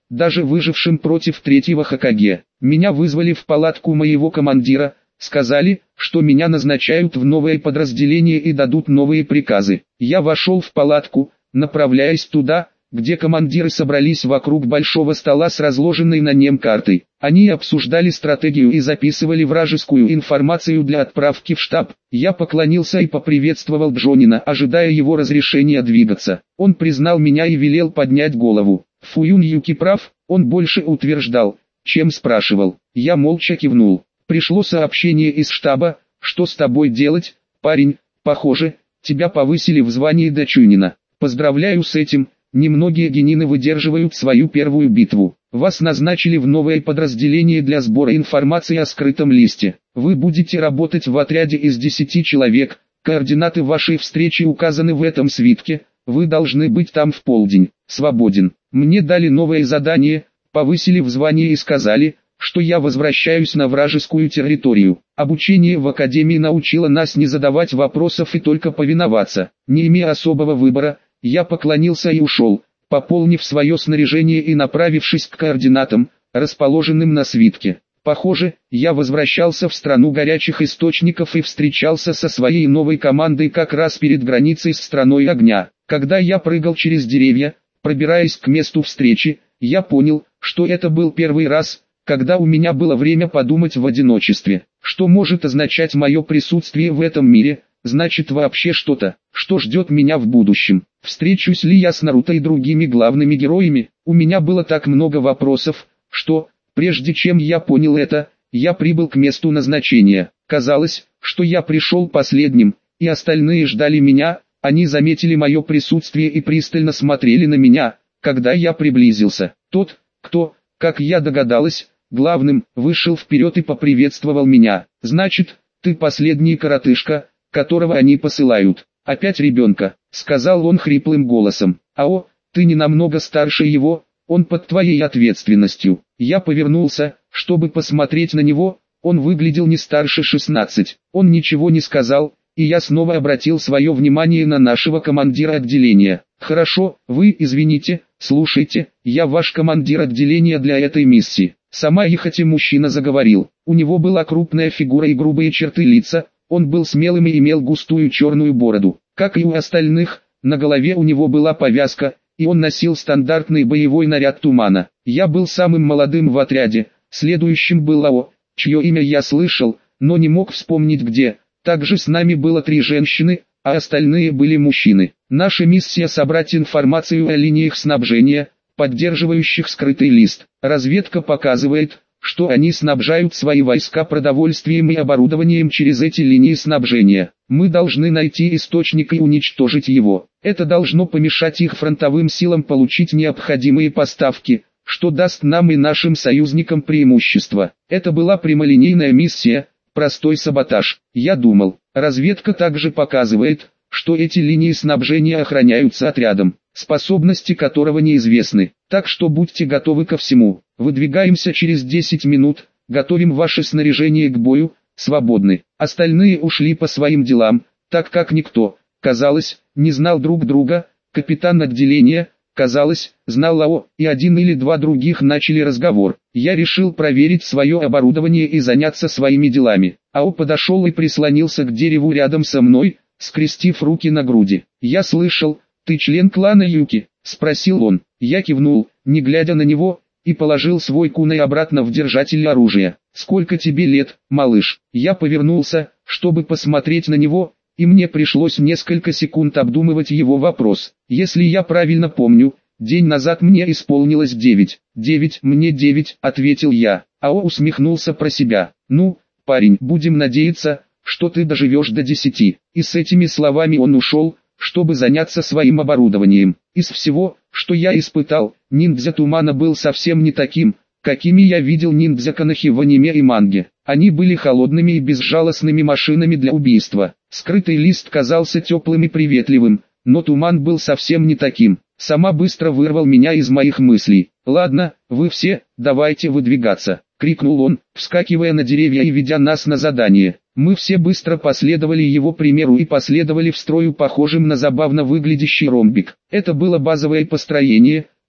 даже выжившим против третьего Хокаге. Меня вызвали в палатку моего командира, сказали, что меня назначают в новое подразделение и дадут новые приказы. Я вошел в палатку, направляясь туда, где командиры собрались вокруг большого стола с разложенной на нем картой. Они обсуждали стратегию и записывали вражескую информацию для отправки в штаб. Я поклонился и поприветствовал Джонина, ожидая его разрешения двигаться. Он признал меня и велел поднять голову. Фуюн Юки прав, он больше утверждал, чем спрашивал. Я молча кивнул. Пришло сообщение из штаба: что с тобой делать, парень, похоже, тебя повысили в звании до Чунина. Поздравляю с этим. Немногие генины выдерживают свою первую битву. Вас назначили в новое подразделение для сбора информации о скрытом листе. Вы будете работать в отряде из десяти человек. Координаты вашей встречи указаны в этом свитке. Вы должны быть там в полдень. Свободен. Мне дали новое задание, повысили в звании и сказали, что я возвращаюсь на вражескую территорию. Обучение в академии научило нас не задавать вопросов и только повиноваться. Не имея особого выбора, я поклонился и ушел, пополнив свое снаряжение и направившись к координатам, расположенным на свитке. Похоже, я возвращался в страну горячих источников и встречался со своей новой командой как раз перед границей с страной огня. Когда я прыгал через деревья, пробираясь к месту встречи, я понял, что это был первый раз, когда у меня было время подумать в одиночестве. Что может означать мое присутствие в этом мире? Значит, вообще что-то, что ждет меня в будущем. Встречусь ли я с Наруто и другими главными героями? У меня было так много вопросов, что, прежде чем я понял это, я прибыл к месту назначения. Казалось, что я пришел последним, и остальные ждали меня. Они заметили мое присутствие и пристально смотрели на меня, когда я приблизился. Тот, кто, как я догадалась, главным, вышел вперед и поприветствовал меня. «Значит, ты последний коротышка, которого они посылают. Опять ребенка», — сказал он хриплым голосом. «Ао, ты не намного старше его, он под твоей ответственностью». Я повернулся, чтобы посмотреть на него, он выглядел не старше шестнадцати. Он ничего не сказал, и я снова обратил свое внимание на нашего командира отделения. «Хорошо, вы извините, слушайте, я ваш командир отделения для этой миссии». Сама Ихати мужчина заговорил. У него была крупная фигура и грубые черты лица. Он был смелым и имел густую черную бороду. Как и у остальных, на голове у него была повязка, и он носил стандартный боевой наряд тумана. Я был самым молодым в отряде, следующим был Лао, чье имя я слышал, но не мог вспомнить где. Также с нами было три женщины, а остальные были мужчины. Наша миссия — собрать информацию о линиях снабжения, поддерживающих скрытый лист. Разведка показывает, что они снабжают свои войска продовольствием и оборудованием через эти линии снабжения. Мы должны найти источник и уничтожить его. Это должно помешать их фронтовым силам получить необходимые поставки, что даст нам и нашим союзникам преимущество. Это была прямолинейная миссия, простой саботаж. Я думал, разведка также показывает, что эти линии снабжения охраняются отрядом, способности которого неизвестны. Так что будьте готовы ко всему. Выдвигаемся через десять минут, готовим ваше снаряжение к бою, свободны. Остальные ушли по своим делам, так как никто, казалось, не знал друг друга. Капитан отделения, казалось, знал Лао, и один или два других начали разговор. Я решил проверить свое оборудование и заняться своими делами. Ао подошел и прислонился к дереву рядом со мной, скрестив руки на груди. «Я слышал, ты член клана Юки?» — спросил он. Я кивнул, не глядя на него, и положил свой кунай обратно в держатель оружия. «Сколько тебе лет, малыш?» Я повернулся, чтобы посмотреть на него, и мне пришлось несколько секунд обдумывать его вопрос. Если я правильно помню, день назад мне исполнилось девять. «Девять, мне девять», — ответил я. Ао усмехнулся про себя. «Ну, парень, будем надеяться, что ты доживешь до десяти». И с этими словами он ушел, чтобы заняться своим оборудованием. Из всего, что я испытал, ниндзя Тумана был совсем не таким, какими я видел ниндзя Канахи в аниме и манге. Они были холодными и безжалостными машинами для убийства. Скрытый лист казался теплым и приветливым, но Туман был совсем не таким. Сама быстро вырвал меня из моих мыслей. «Ладно, вы все, давайте выдвигаться», — крикнул он, вскакивая на деревья и ведя нас на задание. Мы все быстро последовали его примеру и последовали в строю, похожим на забавно выглядящий ромбик. Это было базовое построение,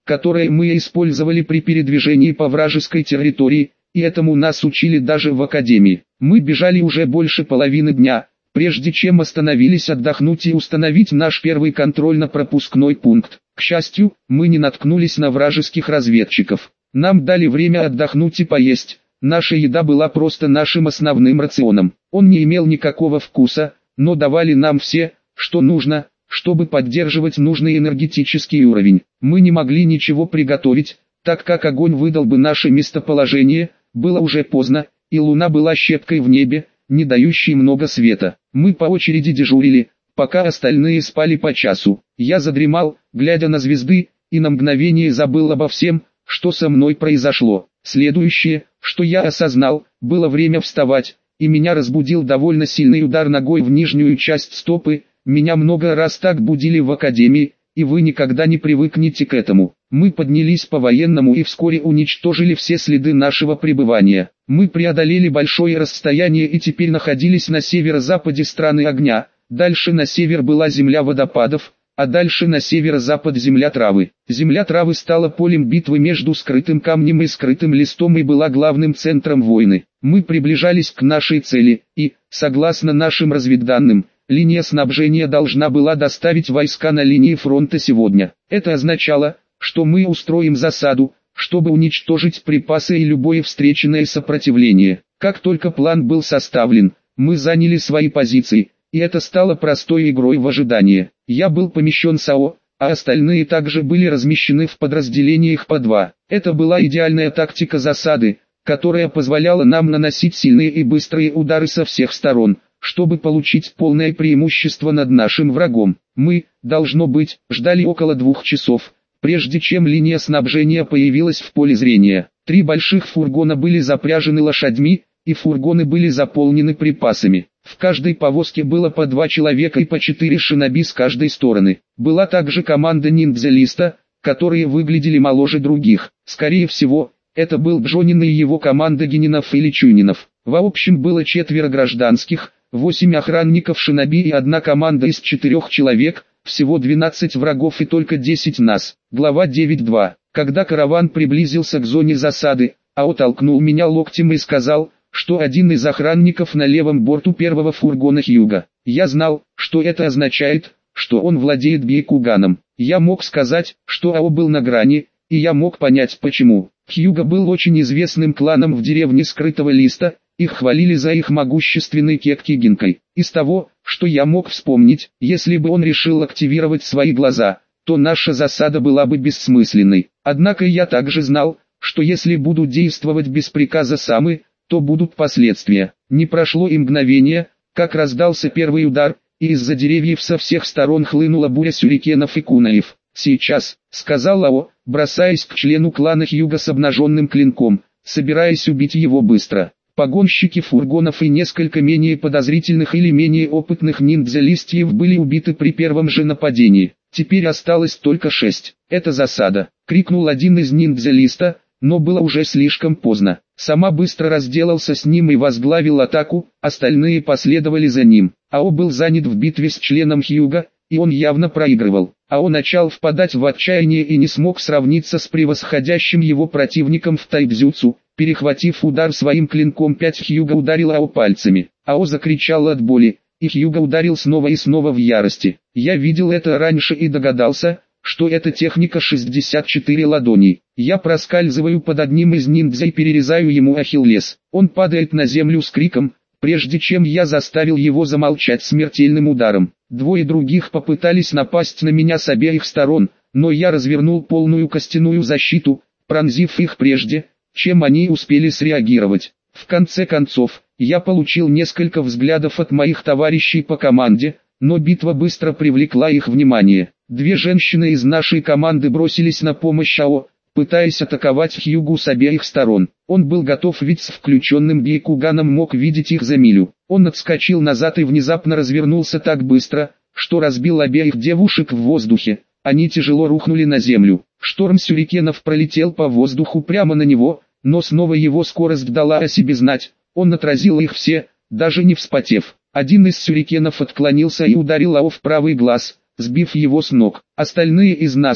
которое мы использовали при передвижении по вражеской территории, и этому нас учили даже в академии. Мы бежали уже больше половины дня, прежде чем остановились отдохнуть и установить наш первый контрольно-пропускной пункт. К счастью, мы не наткнулись на вражеских разведчиков. Нам дали время отдохнуть и поесть. Наша еда была просто нашим основным рационом. Он не имел никакого вкуса, но давали нам все, что нужно, чтобы поддерживать нужный энергетический уровень. Мы не могли ничего приготовить, так как огонь выдал бы наше местоположение. Было уже поздно, и луна была щепкой в небе, не дающей много света. Мы по очереди дежурили, пока остальные спали по часу. Я задремал, глядя на звезды, и на мгновение забыл обо всем, что со мной произошло. Следующее, что я осознал, было время вставать, и меня разбудил довольно сильный удар ногой в нижнюю часть стопы. Меня много раз так будили в академии, и вы никогда не привыкнете к этому. Мы поднялись по-военному и вскоре уничтожили все следы нашего пребывания. Мы преодолели большое расстояние и теперь находились на северо-западе страны огня. Дальше на север была земля водопадов, а дальше на северо-запад земля травы. Земля травы стала полем битвы между скрытым камнем и скрытым листом и была главным центром войны. Мы приближались к нашей цели, и, согласно нашим разведданным, линия снабжения должна была доставить войска на линии фронта сегодня. Это означало, что мы устроим засаду, чтобы уничтожить припасы и любое встреченное сопротивление. Как только план был составлен, мы заняли свои позиции, и это стало простой игрой в ожидании. Я был помещен с АО, а остальные также были размещены в подразделениях по два. Это была идеальная тактика засады, которая позволяла нам наносить сильные и быстрые удары со всех сторон, чтобы получить полное преимущество над нашим врагом. Мы, должно быть, ждали около двух часов, прежде чем линия снабжения появилась в поле зрения. Три больших фургона были запряжены лошадьми, и фургоны были заполнены припасами. В каждой повозке было по два человека и по четыре шиноби с каждой стороны. Была также команда ниндзя-листа, которые выглядели моложе других. Скорее всего, это был Бжонин и его команда Генинов или Чунинов. В общем было четверо гражданских, восемь охранников шиноби и одна команда из четырех человек, всего двенадцать врагов и только десять нас. Глава девять два. Когда караван приблизился к зоне засады, Ао толкнул меня локтем и сказал, что один из охранников на левом борту первого фургона Хьюга. Я знал, что это означает, что он владеет бьякуганом. Я мог сказать, что Ао был на грани, и я мог понять почему. Хьюга был очень известным кланом в деревне Скрытого Листа, их хвалили за их могущественной кекки Гинкой. Из того, что я мог вспомнить, если бы он решил активировать свои глаза, то наша засада была бы бессмысленной. Однако я также знал, что если буду действовать без приказа Самы, то будут последствия. Не прошло и мгновение, как раздался первый удар, и из-за деревьев со всех сторон хлынула буря сюрикенов и кунаев. «Сейчас», — сказал Лао, бросаясь к члену клана Хьюга с обнаженным клинком, собираясь убить его быстро. Погонщики фургонов и несколько менее подозрительных или менее опытных ниндзя-листьев были убиты при первом же нападении. Теперь осталось только шесть. «Это засада», — крикнул один из ниндзя-листа, но было уже слишком поздно. Сама быстро разделался с ним и возглавил атаку, остальные последовали за ним. Ао был занят в битве с членом Хьюга, и он явно проигрывал. Ао начал впадать в отчаяние и не смог сравниться с превосходящим его противником в тайбзюцу. Перехватив удар своим клинком, пять Хьюга ударил Ао пальцами. Ао закричал от боли, и Хьюга ударил снова и снова в ярости. Я видел это раньше и догадался, что это техника шестьдесят четыре ладоней. Я проскальзываю под одним из ниндзя и перерезаю ему ахиллес. Он падает на землю с криком, прежде чем я заставил его замолчать смертельным ударом. Двое других попытались напасть на меня с обеих сторон, но я развернул полную костяную защиту, пронзив их прежде, чем они успели среагировать. В конце концов, я получил несколько взглядов от моих товарищей по команде, но битва быстро привлекла их внимание. Две женщины из нашей команды бросились на помощь Ао, пытаясь атаковать Хьюгу с обеих сторон. Он был готов, ведь с включенным бьякуганом мог видеть их за милю. Он отскочил назад и внезапно развернулся так быстро, что разбил обеих девушек в воздухе. Они тяжело рухнули на землю. Шторм сюрикенов пролетел по воздуху прямо на него, но снова его скорость дала о себе знать. Он отразил их все, даже не вспотев. Один из сюрикенов отклонился и ударил Ао в правый глаз, сбив его с ног. Остальные из нас,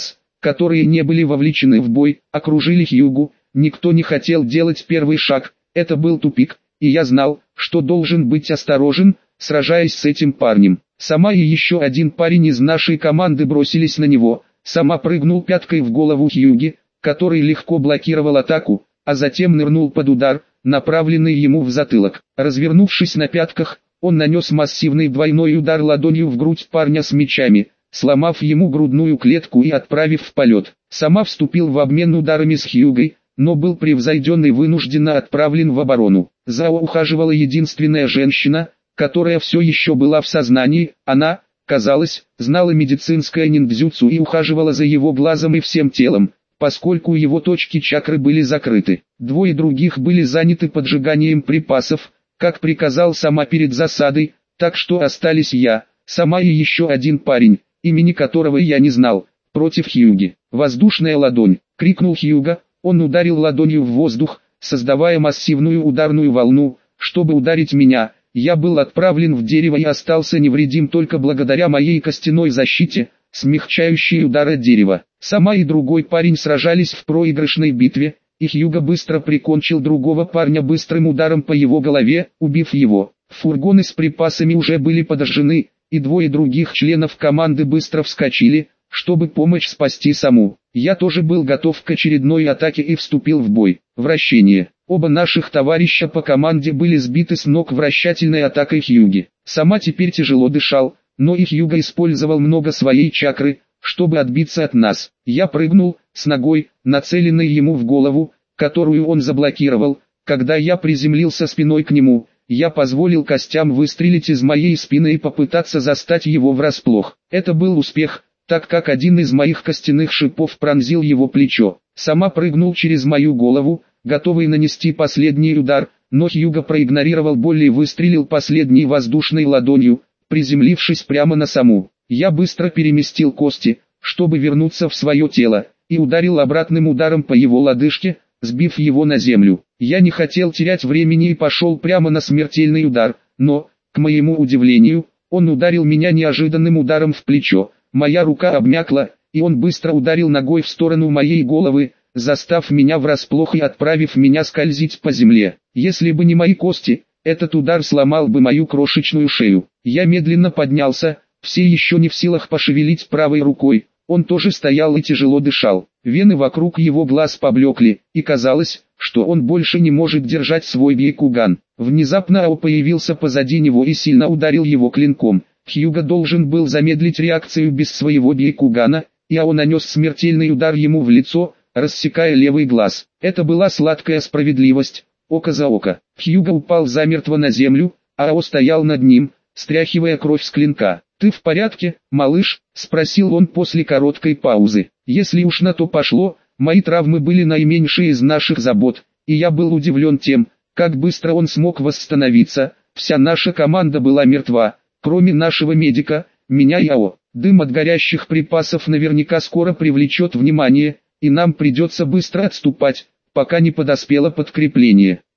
которые не были вовлечены в бой, окружили Хьюгу. Никто не хотел делать первый шаг, это был тупик, и я знал, что должен быть осторожен, сражаясь с этим парнем. Сама и еще один парень из нашей команды бросились на него. Сама прыгнул пяткой в голову Хьюги, который легко блокировал атаку, а затем нырнул под удар, направленный ему в затылок. Развернувшись на пятках, он нанес массивный двойной удар ладонью в грудь парня с мечами, сломав ему грудную клетку и отправив в полет. Сама вступил в обмен ударами с Хьюгой, но был превзойден и вынужденно отправлен в оборону. Зао ухаживала единственная женщина, которая все еще была в сознании. Она, казалось, знала медицинское ниндзюцу и ухаживала за его глазом и всем телом, поскольку его точки чакры были закрыты. Двое других были заняты поджиганием припасов, как приказал Сама перед засадой, так что остались я, Сама и еще один парень, имени которого я не знал, против Хьюги. «Воздушная ладонь!» — крикнул Хьюга, он ударил ладонью в воздух, создавая массивную ударную волну, чтобы ударить меня. Я был отправлен в дерево и остался невредим только благодаря моей костяной защите, смягчающей удары дерева. Сама и другой парень сражались в проигрышной битве, и Хьюга быстро прикончил другого парня быстрым ударом по его голове, убив его. Фургоны с припасами уже были подожжены, и двое других членов команды быстро вскочили, чтобы помочь спасти Саму. Я тоже был готов к очередной атаке и вступил в бой. Вращение. Оба наших товарища по команде были сбиты с ног вращательной атакой Хьюги. Сама теперь тяжело дышал, но и Хьюга использовал много своей чакры, чтобы отбиться от нас. Я прыгнул, с ногой, нацеленной ему в голову, которую он заблокировал. Когда я приземлился спиной к нему, я позволил костям выстрелить из моей спины и попытаться застать его врасплох. Это был успех, так как один из моих костяных шипов пронзил его плечо. Сама прыгнул через мою голову, готовый нанести последний удар, но Хьюга проигнорировал боль и выстрелил последней воздушной ладонью, приземлившись прямо на Саму. Я быстро переместил кости, чтобы вернуться в свое тело, и ударил обратным ударом по его лодыжке, сбив его на землю. Я не хотел терять времени и пошел прямо на смертельный удар, но, к моему удивлению, он ударил меня неожиданным ударом в плечо. Моя рука обмякла, и он быстро ударил ногой в сторону моей головы, застав меня врасплох и отправив меня скользить по земле. Если бы не мои кости, этот удар сломал бы мою крошечную шею. Я медленно поднялся, все еще не в силах пошевелить правой рукой. Он тоже стоял и тяжело дышал. Вены вокруг его глаз поблекли, и казалось, что он больше не может держать свой бейкуган. Внезапно Ао появился позади него и сильно ударил его клинком. Хьюга должен был замедлить реакцию без своего бейкугана, и Ао нанес смертельный удар ему в лицо, рассекая левый глаз. Это была сладкая справедливость, око за око. Хьюга упал замертво на землю, а Ао стоял над ним, стряхивая кровь с клинка. «Ты в порядке, малыш?» — спросил он после короткой паузы. «Если уж на то пошло, мои травмы были наименьшие из наших забот, и я был удивлен тем, как быстро он смог восстановиться. Вся наша команда была мертва, кроме нашего медика, меня и Ао. Дым от горящих припасов наверняка скоро привлечет внимание, и нам придется быстро отступать, пока не подоспело подкрепление».